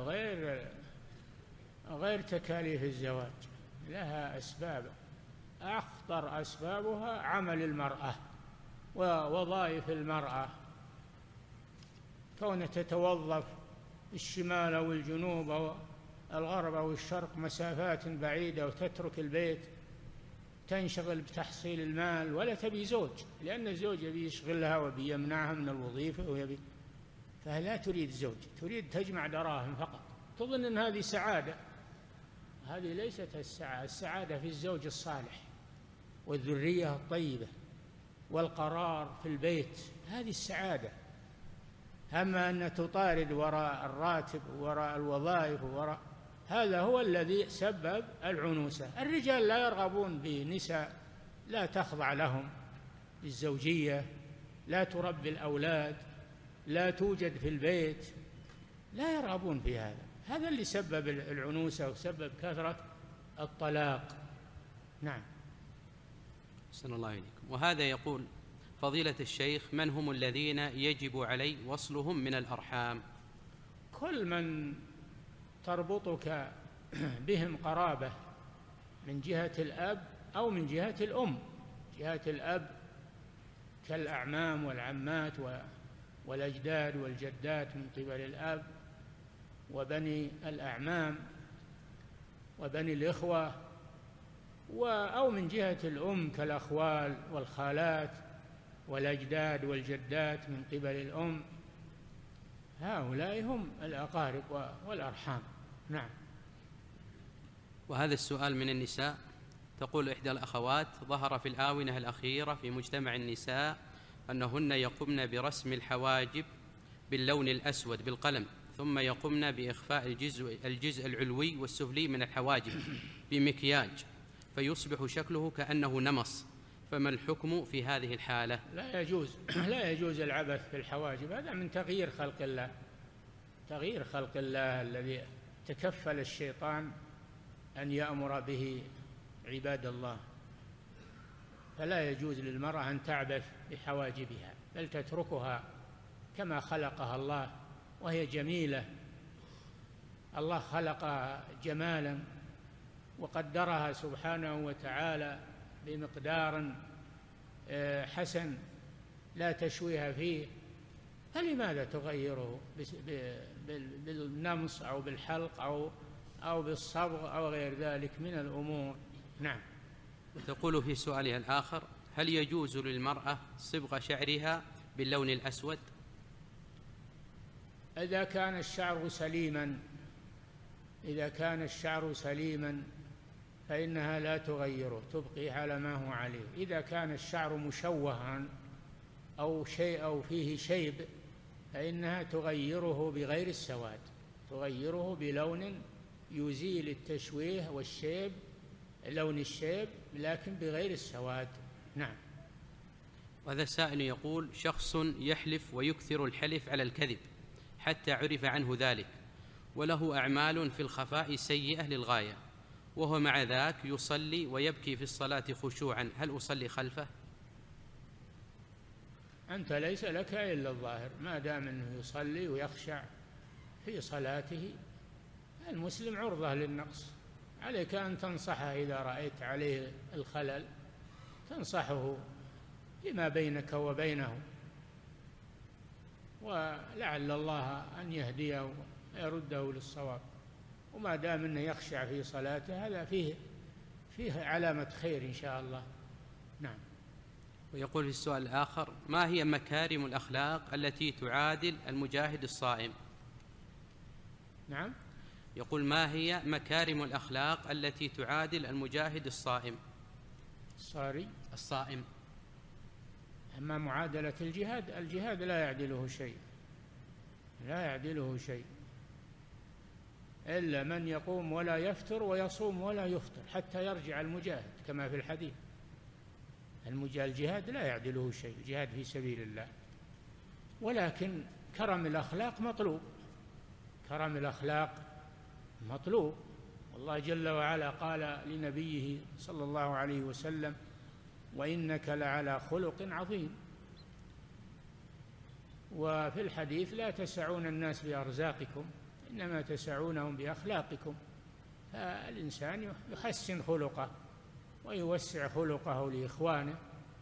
Speaker 1: غير تكاليف الزواج، لها أسباب أخطر أسبابها عمل المرأة ووظائف المرأة، كونها تتوظف الشمال أو الجنوب أو الغرب أو الشرق مسافات بعيدة، وتترك البيت تنشغل بتحصيل المال، ولا تبي زوج، لأن الزوج يبي يشغلها ويبي يمنعها من الوظيفة فلا تريد زوج، تريد تجمع دراهم فقط، تظن أن هذه سعادة. هذه ليست السعادة في الزوج الصالح والذرية الطيبة والقرار في البيت، هذه السعادة. أما أن تطارد وراء الراتب وراء الوظائف هذا هو الذي سبب العنوسة. الرجال لا يرغبون بنساء لا تخضع لهم بالزوجية، لا تربي الأولاد، لا توجد في البيت، لا يرغبون في هذا اللي سبب العنوسة وسبب كثرة الطلاق. نعم.
Speaker 2: أحسن الله إليكم. وهذا يقول: فضيلة الشيخ، من هم الذين يجب علي وصلهم من الأرحام؟
Speaker 1: كل من تربطك بهم قرابة من جهة الأب أو من جهة الأم. جهة الأب كالأعمام والعمات والأجداد والجدات من قبل الأب، وبني الأعمام وبني الإخوة، أو من جهة الأم كالأخوال والخالات والأجداد والجدات من قبل الأم، هؤلاء هم الأقارب والأرحام. نعم.
Speaker 2: وهذا السؤال من النساء، تقول إحدى الأخوات: ظهر في الآونة الأخيرة في مجتمع النساء أنهن يقمن برسم الحواجب باللون الأسود بالقلم، ثم يقمن بإخفاء الجزء العلوي والسفلي من الحواجب بمكياج، فيصبح شكله كأنه نمص، فما الحكم في هذه الحالة؟
Speaker 1: لا يجوز العبث في الحواجب، هذا من تغيير خلق الله الذي تكفل الشيطان أن يأمر به عباد الله. فلا يجوز للمرأة أن تعبث بحواجبها، بل تتركها كما خلقها الله وهي جميلة. الله خلقها جمالا وقدرها سبحانه وتعالى بمقدار حسن لا تشويها فيه، فلماذا تغيره بالنمص أو بالحلق أو بالصبغ أو غير ذلك من الأمور؟ نعم.
Speaker 2: وتقول في سؤالها الآخر: هل يجوز للمرأة صبغ شعرها باللون الأسود؟
Speaker 1: إذا كان الشعر سليما فإنها لا تغيره، تبقي على ما هو عليه. إذا كان الشعر مشوها أو فيه شيب فإنها تغيره بغير السواد، تغيره بلون يزيل التشويه والشيب، لون الشيب، لكن بغير السواد. نعم.
Speaker 2: وهذا السائل يقول: شخص يحلف ويكثر الحلف على الكذب حتى عرف عنه ذلك، وله أعمال في الخفاء سيئة للغاية، وهو مع ذاك يصلي ويبكي في الصلاة خشوعا، هل أصلي خلفه؟
Speaker 1: أنت ليس لك إلا الظاهر، ما دام أنه يصلي ويخشع في صلاته. المسلم عرضة للنقص، عليك أن تنصحه إذا رأيت عليه الخلل، تنصحه فيما بينك وبينه، ولعل الله أن يهديه ويرده للصواب. وما دام أنه يخشع في صلاته هذا فيه علامة خير إن شاء الله. نعم.
Speaker 2: ويقول في السؤال الآخر: ما هي مكارم الأخلاق التي تعادل المجاهد الصائم؟
Speaker 1: نعم.
Speaker 2: يقول: ما هي مكارم الأخلاق التي تعادل المجاهد الصائم؟ الصائم.
Speaker 1: أما معادلة الجهاد لا يعدله شيء، لا يعدله شيء إلا من يقوم ولا يفتر ويصوم ولا يفطر حتى يرجع المجاهد، كما في الحديث. الجهاد لا يعدله شيء، الجهاد في سبيل الله. ولكن كرم الأخلاق مطلوب، كرم الأخلاق مطلوب. والله جل وعلا قال لنبيه صلى الله عليه وسلم: وإنك لعلى خلق عظيم. وفي الحديث: لا تسعون الناس بأرزاقكم، إنما تسعونهم بأخلاقكم. فالإنسان يحسن خلقه ويوسع خلقه لإخوانه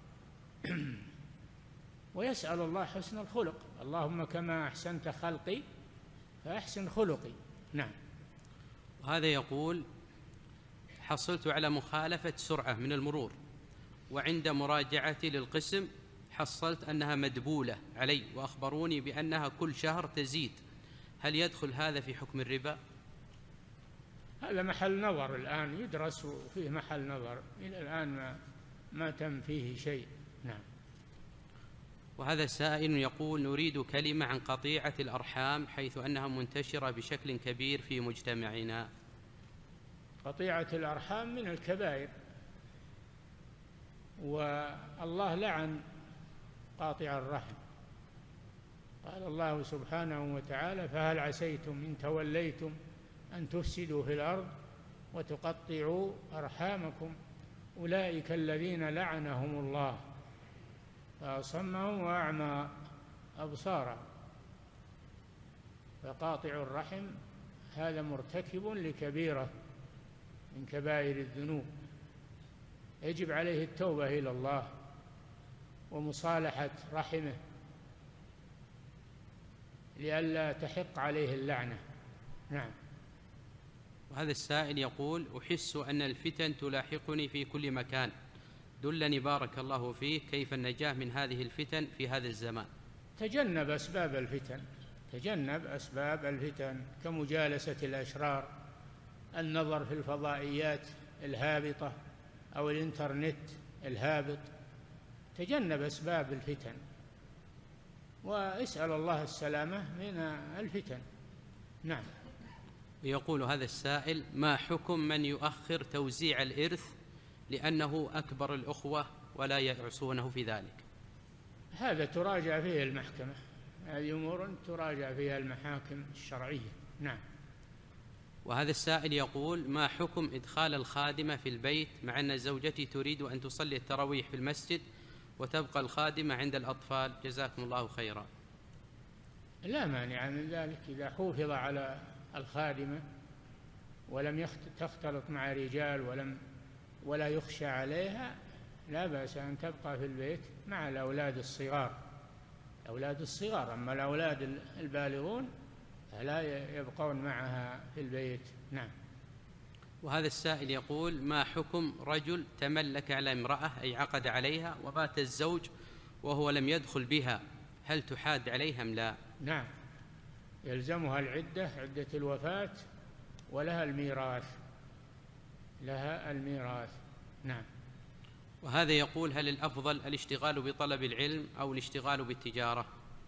Speaker 1: ويسأل الله حسن الخلق. اللهم كما أحسنت خلقي فأحسن خلقي. نعم.
Speaker 2: وهذا يقول: حصلت على مخالفة سرعة من المرور، وعند مراجعتي للقسم حصلت أنها مدبولة علي، وأخبروني بأنها كل شهر تزيد، هل يدخل هذا في حكم الربا؟
Speaker 1: هذا محل نظر الآن، يدرس فيه محل نظر، إلى الآن ما تم فيه شيء. نعم.
Speaker 2: وهذا سائل يقول: نريد كلمة عن قطيعة الأرحام حيث أنها منتشرة بشكل كبير في مجتمعنا.
Speaker 1: قطيعة الأرحام من الكبائر، والله لعن قاطع الرحم. قال الله سبحانه وتعالى: فهل عسيتم إن توليتم أن تفسدوا في الأرض وتقطعوا أرحامكم أولئك الذين لعنهم الله فأصمهم وأعمى أبصارهم. فقاطع الرحم هذا مرتكب لكبيرة من كبائر الذنوب، يجب عليه التوبة إلى الله ومصالحة رحمه لئلا تحق عليه اللعنة. نعم.
Speaker 2: وهذا السائل يقول: أحس أن الفتن تلاحقني في كل مكان، دلني بارك الله فيك كيف النجاة من هذه الفتن في هذا الزمان.
Speaker 1: تجنب أسباب الفتن، تجنب أسباب الفتن كمجالسة الأشرار، النظر في الفضائيات الهابطة أو الإنترنت الهابط، تجنب أسباب الفتن واسأل الله السلامة من الفتن. نعم.
Speaker 2: يقول هذا السائل: ما حكم من يؤخر توزيع الإرث لأنه أكبر الأخوة ولا يعصونه في ذلك؟
Speaker 1: هذا تراجع فيه المحكمة، هذه أمور تراجع فيها المحاكم الشرعية. نعم.
Speaker 2: وهذا السائل يقول: ما حكم إدخال الخادمة في البيت مع أن زوجتي تريد أن تصلي التراويح في المسجد وتبقى الخادمة عند الأطفال؟ جزاكم الله خيرا.
Speaker 1: لا مانع من ذلك، إذا حوفظ على الخادمة ولم تختلط مع رجال ولا يخشى عليها، لا بأس أن تبقى في البيت مع الأولاد الصغار، الأولاد الصغار. أما الأولاد البالغون فلا يبقون معها في البيت. نعم.
Speaker 2: وهذا السائل يقول: ما حكم رجل تملك على امرأة أي عقد عليها ومات الزوج وهو لم يدخل بها، هل تحاد عليها أم لا؟
Speaker 1: نعم، يلزمها العدة، عدة الوفاة، ولها الميراث، لها الميراث. نعم.
Speaker 2: وهذا يقول: هل الأفضل الاشتغال بطلب العلم أو الاشتغال بالتجارة؟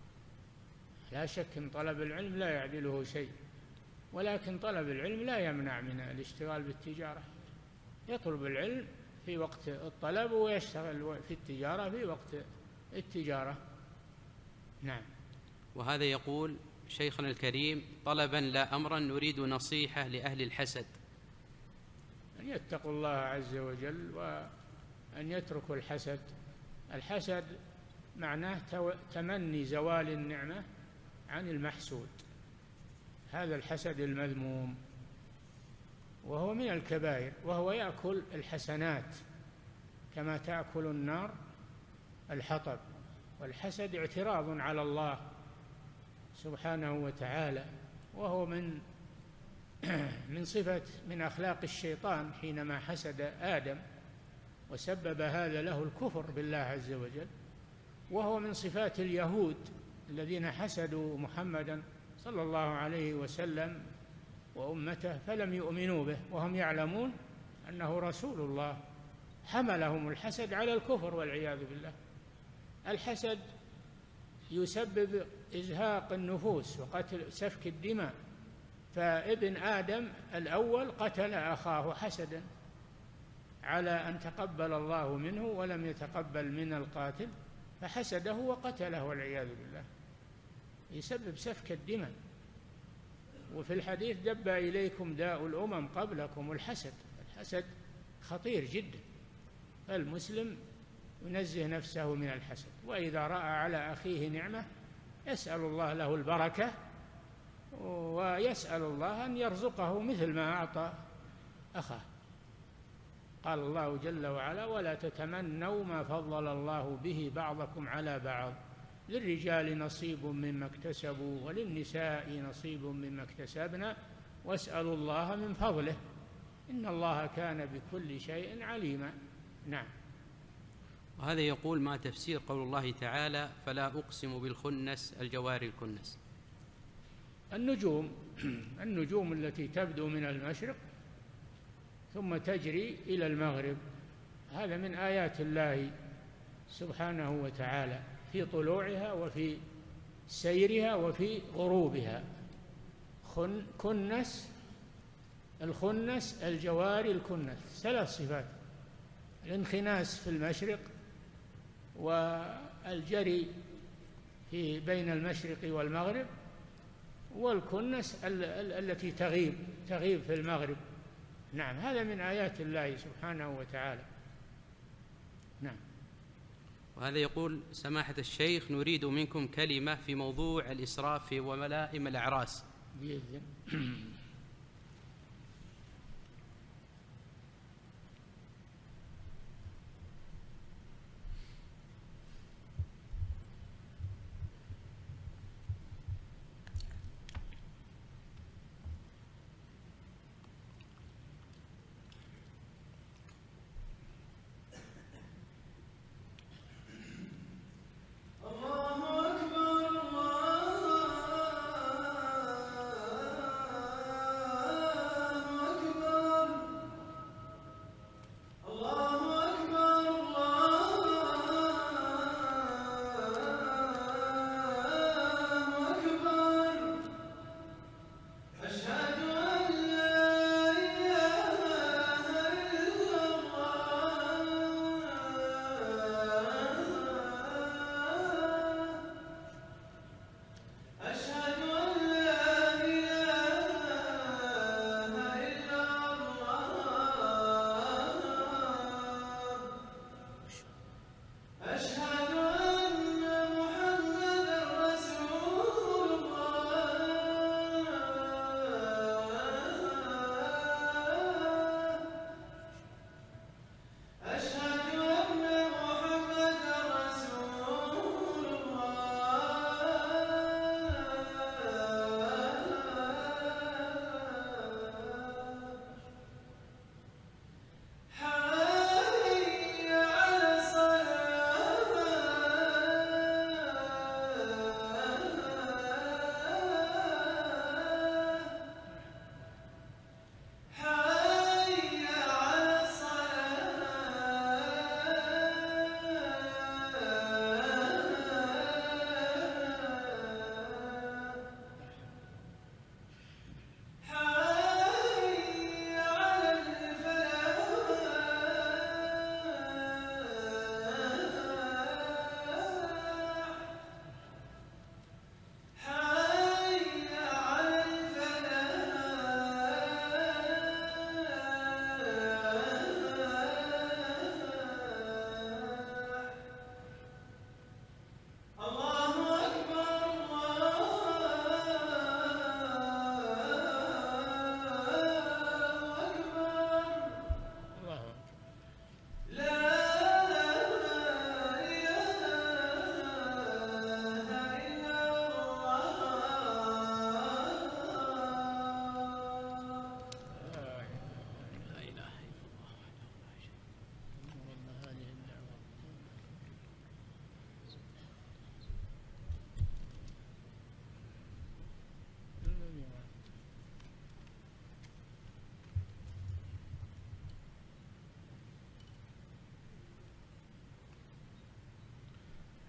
Speaker 1: لا شك أن طلب العلم لا يعدله شيء، ولكن طلب العلم لا يمنع من الاشتغال بالتجارة. يطلب العلم في وقت الطلب ويشتغل في التجارة في وقت التجارة. نعم.
Speaker 2: وهذا يقول: شيخنا الكريم، طلبا لا أمرا، نريد نصيحة لأهل الحسد.
Speaker 1: أن يتقوا الله عز وجل وأن يتركوا الحسد. الحسد معناه تمني زوال النعمة عن المحسود، هذا الحسد المذموم، وهو من الكبائر، وهو يأكل الحسنات كما تأكل النار الحطب. والحسد اعتراض على الله سبحانه وتعالى، وهو من أخلاق الشيطان حينما حسد آدم وسبب هذا له الكفر بالله عز وجل، وهو من صفات اليهود الذين حسدوا محمدا صلى الله عليه وسلم وأمته فلم يؤمنوا به وهم يعلمون أنه رسول الله، حملهم الحسد على الكفر والعياذ بالله. الحسد يسبب إزهاق النفوس وقتل سفك الدماء، فابن آدم الأول قتل أخاه حسدا على أن تقبل الله منه ولم يتقبل من القاتل فحسده وقتله والعياذ بالله، يسبب سفك الدماء. وفي الحديث دب إليكم داء الأمم قبلكم الحسد. الحسد خطير جدا، فالمسلم ينزه نفسه من الحسد، وإذا رأى على أخيه نعمة يسأل الله له البركة، ويسأل الله أن يرزقه مثل ما أعطى أخاه. قال الله جل وعلا: ولا تتمنوا ما فضل الله به بعضكم على بعض، للرجال نصيب مما اكتسبوا وللنساء نصيب مما اكتسبنا واسألوا الله من فضله إن الله كان بكل شيء عليما. نعم.
Speaker 2: وهذا يقول: ما تفسير قول الله تعالى: فلا أقسم بالخنس الجوار الكنس؟
Speaker 1: النجوم التي تبدو من المشرق ثم تجري إلى المغرب، هذا من آيات الله سبحانه وتعالى في طلوعها وفي سيرها وفي غروبها. الخنس الجوار الكنس، 3 صفات: الانخناس في المشرق، والجري بين المشرق والمغرب، والكنس التي تغيب في المغرب. نعم، هذا من آيات الله سبحانه وتعالى. نعم.
Speaker 2: وهذا يقول: سماحة الشيخ، نريد منكم كلمة في موضوع الإسراف وملائم الأعراس.
Speaker 1: بإذن.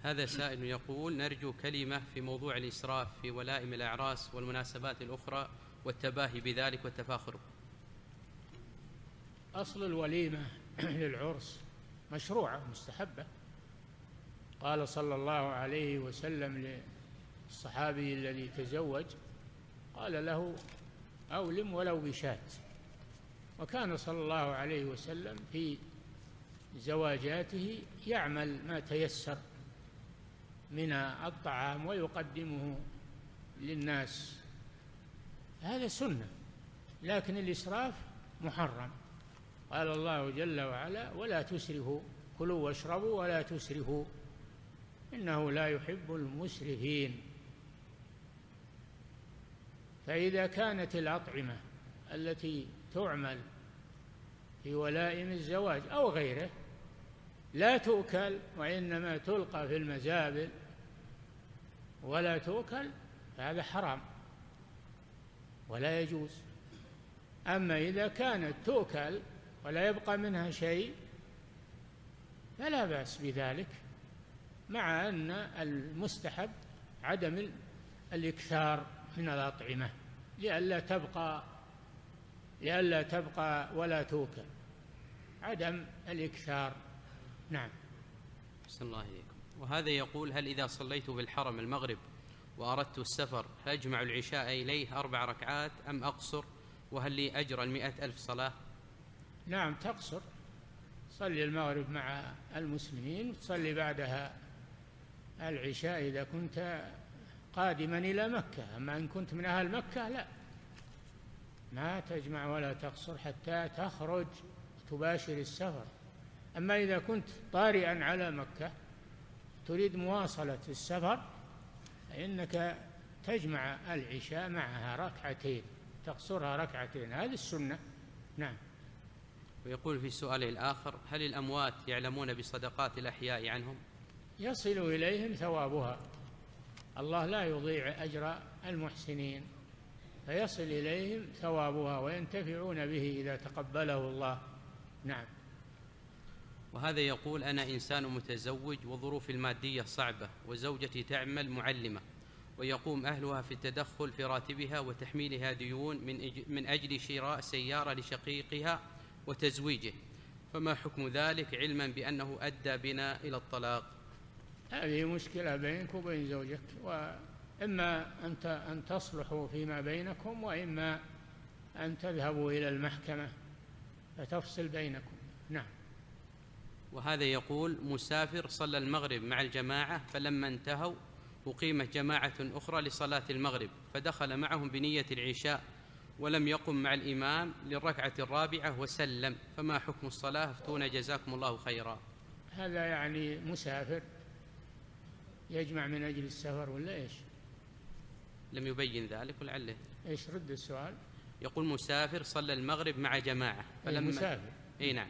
Speaker 2: هذا سائل يقول: نرجو كلمة في موضوع الإسراف في ولائم الأعراس والمناسبات الأخرى والتباهي بذلك والتفاخر.
Speaker 1: أصل الوليمة للعرس مشروعة مستحبة. قال صلى الله عليه وسلم للصحابي الذي تزوج، قال له: أولم ولو بشاة. وكان صلى الله عليه وسلم في زواجاته يعمل ما تيسر من الطعام ويقدمه للناس، هذا سنة. لكن الإسراف محرم. قال الله جل وعلا: ولا تسرفوا، كلوا واشربوا ولا تسرفوا إنه لا يحب المسرفين. فإذا كانت الأطعمة التي تعمل في ولائم الزواج أو غيره لا تؤكل وإنما تلقى في المزابل ولا تؤكل، فهذا حرام ولا يجوز. أما إذا كانت تؤكل ولا يبقى منها شيء فلا بأس بذلك، مع أن المستحب عدم الإكثار من الأطعمة لئلا تبقى ولا توكل، عدم الإكثار. نعم.
Speaker 2: أحسن الله إليكم. وهذا يقول: هل إذا صليت بالحرم المغرب وأردت السفر أجمع العشاء إليه 4 ركعات أم أقصر؟ وهل لي أجر 100,000 صلاة؟
Speaker 1: نعم، تقصر، صلي المغرب مع المسلمين وتصلي بعدها العشاء إذا كنت قادما إلى مكة. أما إن كنت من أهل مكة لا، ما تجمع ولا تقصر حتى تخرج تباشر السفر. أما إذا كنت طارئا على مكة تريد مواصلة السفر فإنك تجمع العشاء معها ركعتين، تقصرها ركعتين، هذه السنة. نعم.
Speaker 2: ويقول في سؤاله الآخر: هل الأموات يعلمون بصدقات الأحياء عنهم؟
Speaker 1: يصل إليهم ثوابها، الله لا يضيع أجر المحسنين، فيصل إليهم ثوابها وينتفعون به إذا تقبله الله. نعم.
Speaker 2: وهذا يقول: أنا إنسان متزوج وظروفي المادية صعبة، وزوجتي تعمل معلمة، ويقوم أهلها في التدخل في راتبها وتحميلها ديون من أجل شراء سيارة لشقيقها وتزويجه، فما حكم ذلك علما بأنه أدى بنا إلى الطلاق؟
Speaker 1: هذه مشكلة بينك وبين زوجك، وإما أن تصلحوا فيما بينكم، وإما أن تذهبوا إلى المحكمة فتفصل بينكم. نعم.
Speaker 2: وهذا يقول: مسافر صلى المغرب مع الجماعة، فلما انتهوا أقيمت جماعة أخرى لصلاة المغرب، فدخل معهم بنية العشاء ولم يقم مع الإمام للركعة الرابعة وسلم، فما حكم الصلاة؟ افتونا جزاكم الله خيرا.
Speaker 1: هذا يعني مسافر يجمع من أجل السفر ولا إيش؟
Speaker 2: لم يبين ذلك ولعله.
Speaker 1: إيش رد السؤال؟
Speaker 2: يقول: مسافر صلى المغرب مع جماعة فلما
Speaker 1: مسافر.
Speaker 2: نعم.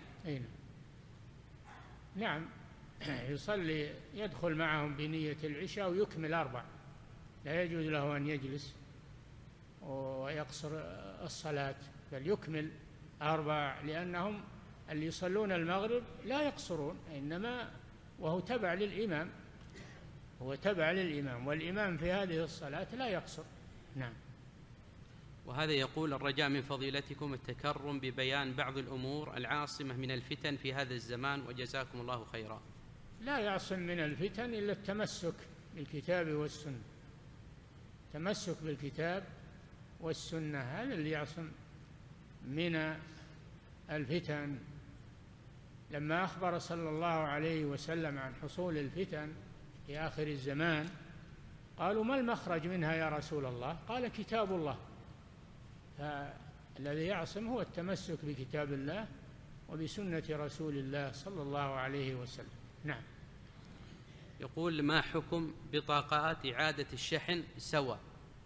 Speaker 1: نعم، يصلي يدخل معهم بنية العشاء ويكمل 4، لا يجوز له أن يجلس ويقصر الصلاة، بل يكمل 4، لأنهم اللي يصلون المغرب لا يقصرون، إنما وهو تبع للإمام، هو تبع للإمام، والإمام في هذه الصلاة لا يقصر. نعم.
Speaker 2: وهذا يقول: الرجاء من فضيلتكم التكرم ببيان بعض الأمور العاصمة من الفتن في هذا الزمان، وجزاكم الله خيرا.
Speaker 1: لا يعصم من الفتن إلا التمسك بالكتاب والسنة، تمسك بالكتاب والسنة، هذا اللي يعصم من الفتن. لما أخبر صلى الله عليه وسلم عن حصول الفتن في آخر الزمان قالوا: ما المخرج منها يا رسول الله؟ قال: كتاب الله. فالذي يعصم هو التمسك بكتاب الله وبسنة رسول الله صلى الله عليه وسلم. نعم.
Speaker 2: يقول: ما حكم بطاقات إعادة الشحن سوا؟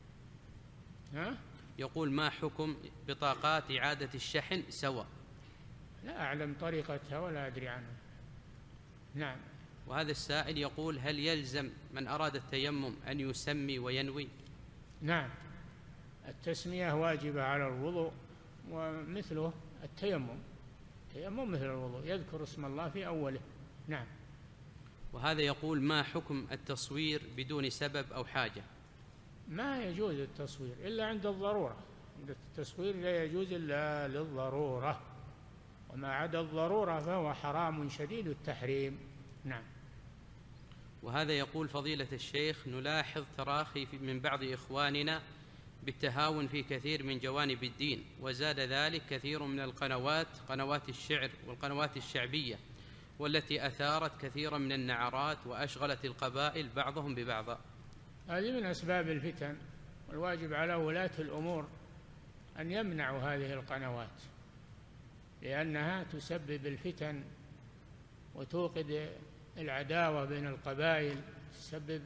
Speaker 2: يقول: ما حكم بطاقات إعادة الشحن سوا؟
Speaker 1: لا أعلم طريقتها ولا أدري عنها. نعم.
Speaker 2: وهذا السائل يقول: هل يلزم من أراد التيمم أن يسمي وينوي؟
Speaker 1: نعم، التسمية واجبة على الوضوء، ومثله التيمم مثل الوضوء، يذكر اسم الله في أوله. نعم.
Speaker 2: وهذا يقول: ما حكم التصوير بدون سبب أو حاجة؟
Speaker 1: ما يجوز التصوير إلا عند الضرورة. عند التصوير لا يجوز إلا للضرورة، وما عدا الضرورة فهو حرام شديد التحريم. نعم.
Speaker 2: وهذا يقول: فضيلة الشيخ، نلاحظ تراخي من بعض إخواننا بالتهاون في كثير من جوانب الدين، وزاد ذلك كثير من القنوات، قنوات الشعر والقنوات الشعبية، والتي أثارت كثيرا من النعرات وأشغلت القبائل بعضهم ببعض.
Speaker 1: هذه من أسباب الفتن، والواجب على ولاة الأمور أن يمنعوا هذه القنوات، لأنها تسبب الفتن وتوقد العداوة بين القبائل، تسبب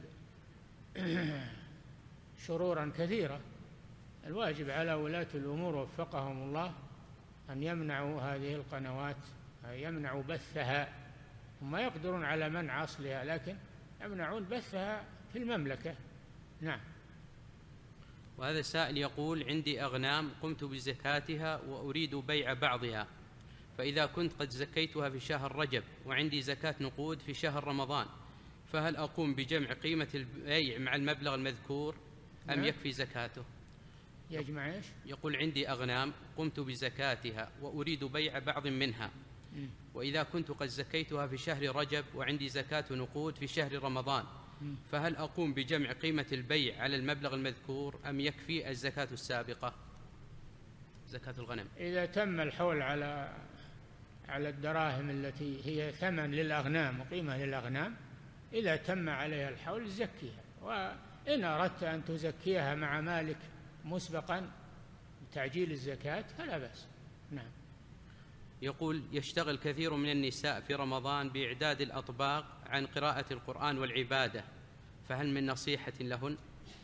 Speaker 1: شرورا كثيرة. الواجب على ولاة الأمور وفقهم الله أن يمنعوا هذه القنوات، يمنعوا بثها. هم يقدرون على منع أصلها، لكن يمنعون بثها في المملكة. نعم.
Speaker 2: وهذا سائل يقول: عندي أغنام قمت بزكاتها وأريد بيع بعضها، فإذا كنت قد زكيتها في شهر رجب وعندي زكاة نقود في شهر رمضان، فهل أقوم بجمع قيمة البيع مع المبلغ المذكور أم يكفي زكاته؟
Speaker 1: يجمع إيش؟
Speaker 2: يقول: عندي أغنام قمت بزكاتها وأريد بيع بعض منها، وإذا كنت قد زكيتها في شهر رجب وعندي زكاة نقود في شهر رمضان، فهل أقوم بجمع قيمة البيع على المبلغ المذكور أم يكفي الزكاة السابقة، زكاة الغنم؟
Speaker 1: إذا تم الحول على الدراهم التي هي ثمن للأغنام وقيمة للأغنام، إذا تم عليها الحول زكيها، وإن أردت أن تزكيها مع مالك مسبقا بتعجيل الزكاة فلا بأس. نعم.
Speaker 2: يقول: يشتغل كثير من النساء في رمضان بإعداد الأطباق عن قراءة القرآن والعبادة، فهل من نصيحة لهن؟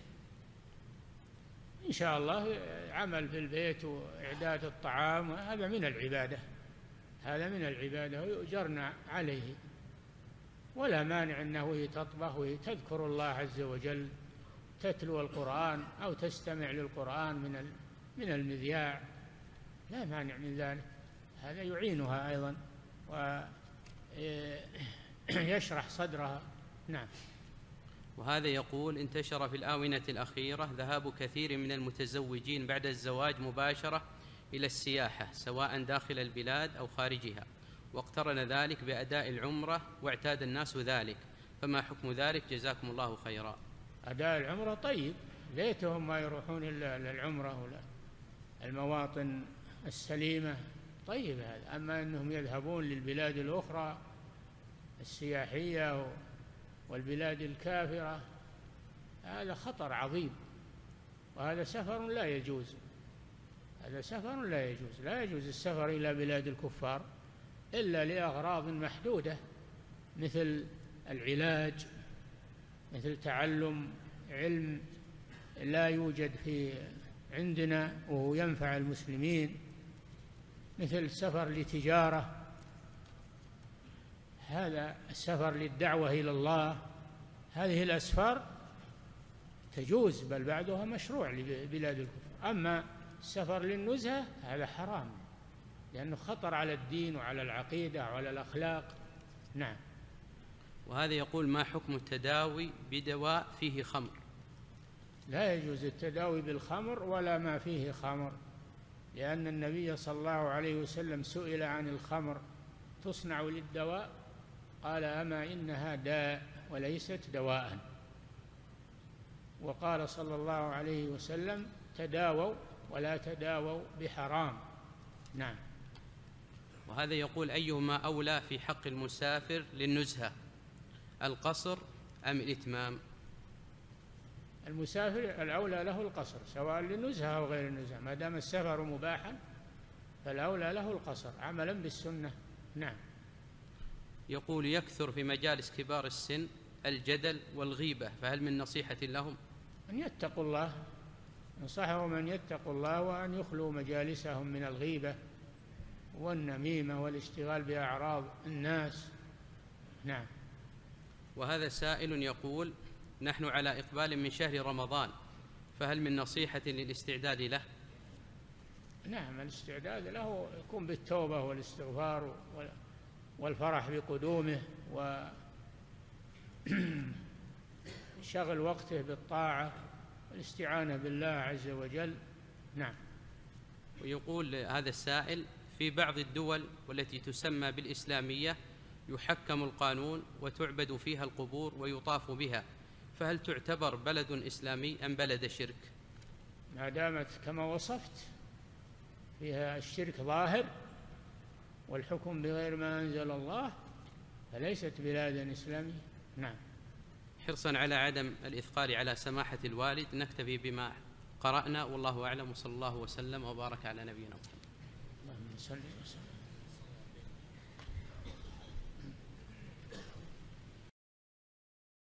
Speaker 1: إن شاء الله عمل في البيت وإعداد الطعام هذا من العبادة، هذا من العبادة ويؤجرن عليه، ولا مانع أنه تطبخ وتذكر الله عز وجل، تتلو القرآن أو تستمع للقرآن من المذياع، لا مانع من ذلك، هذا يعينها أيضا ويشرح صدرها. نعم.
Speaker 2: وهذا يقول: انتشر في الآونة الأخيرة ذهاب كثير من المتزوجين بعد الزواج مباشرة إلى السياحة سواء داخل البلاد أو خارجها، واقترن ذلك بأداء العمرة واعتاد الناس ذلك، فما حكم ذلك جزاكم الله خيرا؟
Speaker 1: أداء العمرة طيب، ليتهم ما يروحون إلا للعمرة ولا المواطن السليمة، طيب هذا. أما أنهم يذهبون للبلاد الأخرى السياحية والبلاد الكافرة هذا خطر عظيم، وهذا سفر لا يجوز، هذا سفر لا يجوز، لا يجوز السفر إلى بلاد الكفار إلا لأغراض محدودة، مثل العلاج، مثل تعلم علم لا يوجد في عندنا وهو ينفع المسلمين، مثل السفر لتجارة، هذا السفر للدعوة إلى الله، هذه الأسفار تجوز بل بعضها مشروع لبلاد الكفر. أما السفر للنزهة هذا حرام، لأنه خطر على الدين وعلى العقيدة وعلى الأخلاق. نعم.
Speaker 2: وهذا يقول: ما حكم التداوي بدواء فيه خمر؟
Speaker 1: لا يجوز التداوي بالخمر ولا ما فيه خمر، لأن النبي صلى الله عليه وسلم سئل عن الخمر تصنع للدواء قال: أما إنها داء وليست دواء. وقال صلى الله عليه وسلم: تداووا ولا تداووا بحرام. نعم.
Speaker 2: وهذا يقول: أيهما أولى في حق المسافر للنزهة، القصر أم الإتمام؟
Speaker 1: المسافر الأولى له القصر سواء للنزهة أو غير النزهة، ما دام السفر مباحا فالأولى له القصر عملا بالسنة. نعم.
Speaker 2: يقول: يكثر في مجالس كبار السن الجدل والغيبة، فهل من نصيحة لهم؟
Speaker 1: أن يتقوا الله، نصحهم أن يتقوا الله وأن يخلوا مجالسهم من الغيبة والنميمة والاشتغال بأعراض الناس. نعم.
Speaker 2: وهذا سائل يقول: نحن على إقبال من شهر رمضان، فهل من نصيحة للاستعداد له؟
Speaker 1: نعم، الاستعداد له يكون بالتوبة والاستغفار والفرح بقدومه شغل وقته بالطاعة والاستعانة بالله عز وجل. نعم.
Speaker 2: ويقول هذا السائل: في بعض الدول والتي تسمى بالإسلامية يحكم القانون وتعبد فيها القبور ويطاف بها، فهل تعتبر بلد إسلامي أم بلد شرك؟
Speaker 1: ما دامت كما وصفت فيها الشرك ظاهر والحكم بغير ما أنزل الله فليست بلادا إسلامية. نعم.
Speaker 2: حرصا على عدم الإثقال على سماحة الوالد نكتفي بما قرأنا، والله أعلم، وصلى الله وسلم وبارك على نبينا محمد.
Speaker 1: اللهم صل وسلم.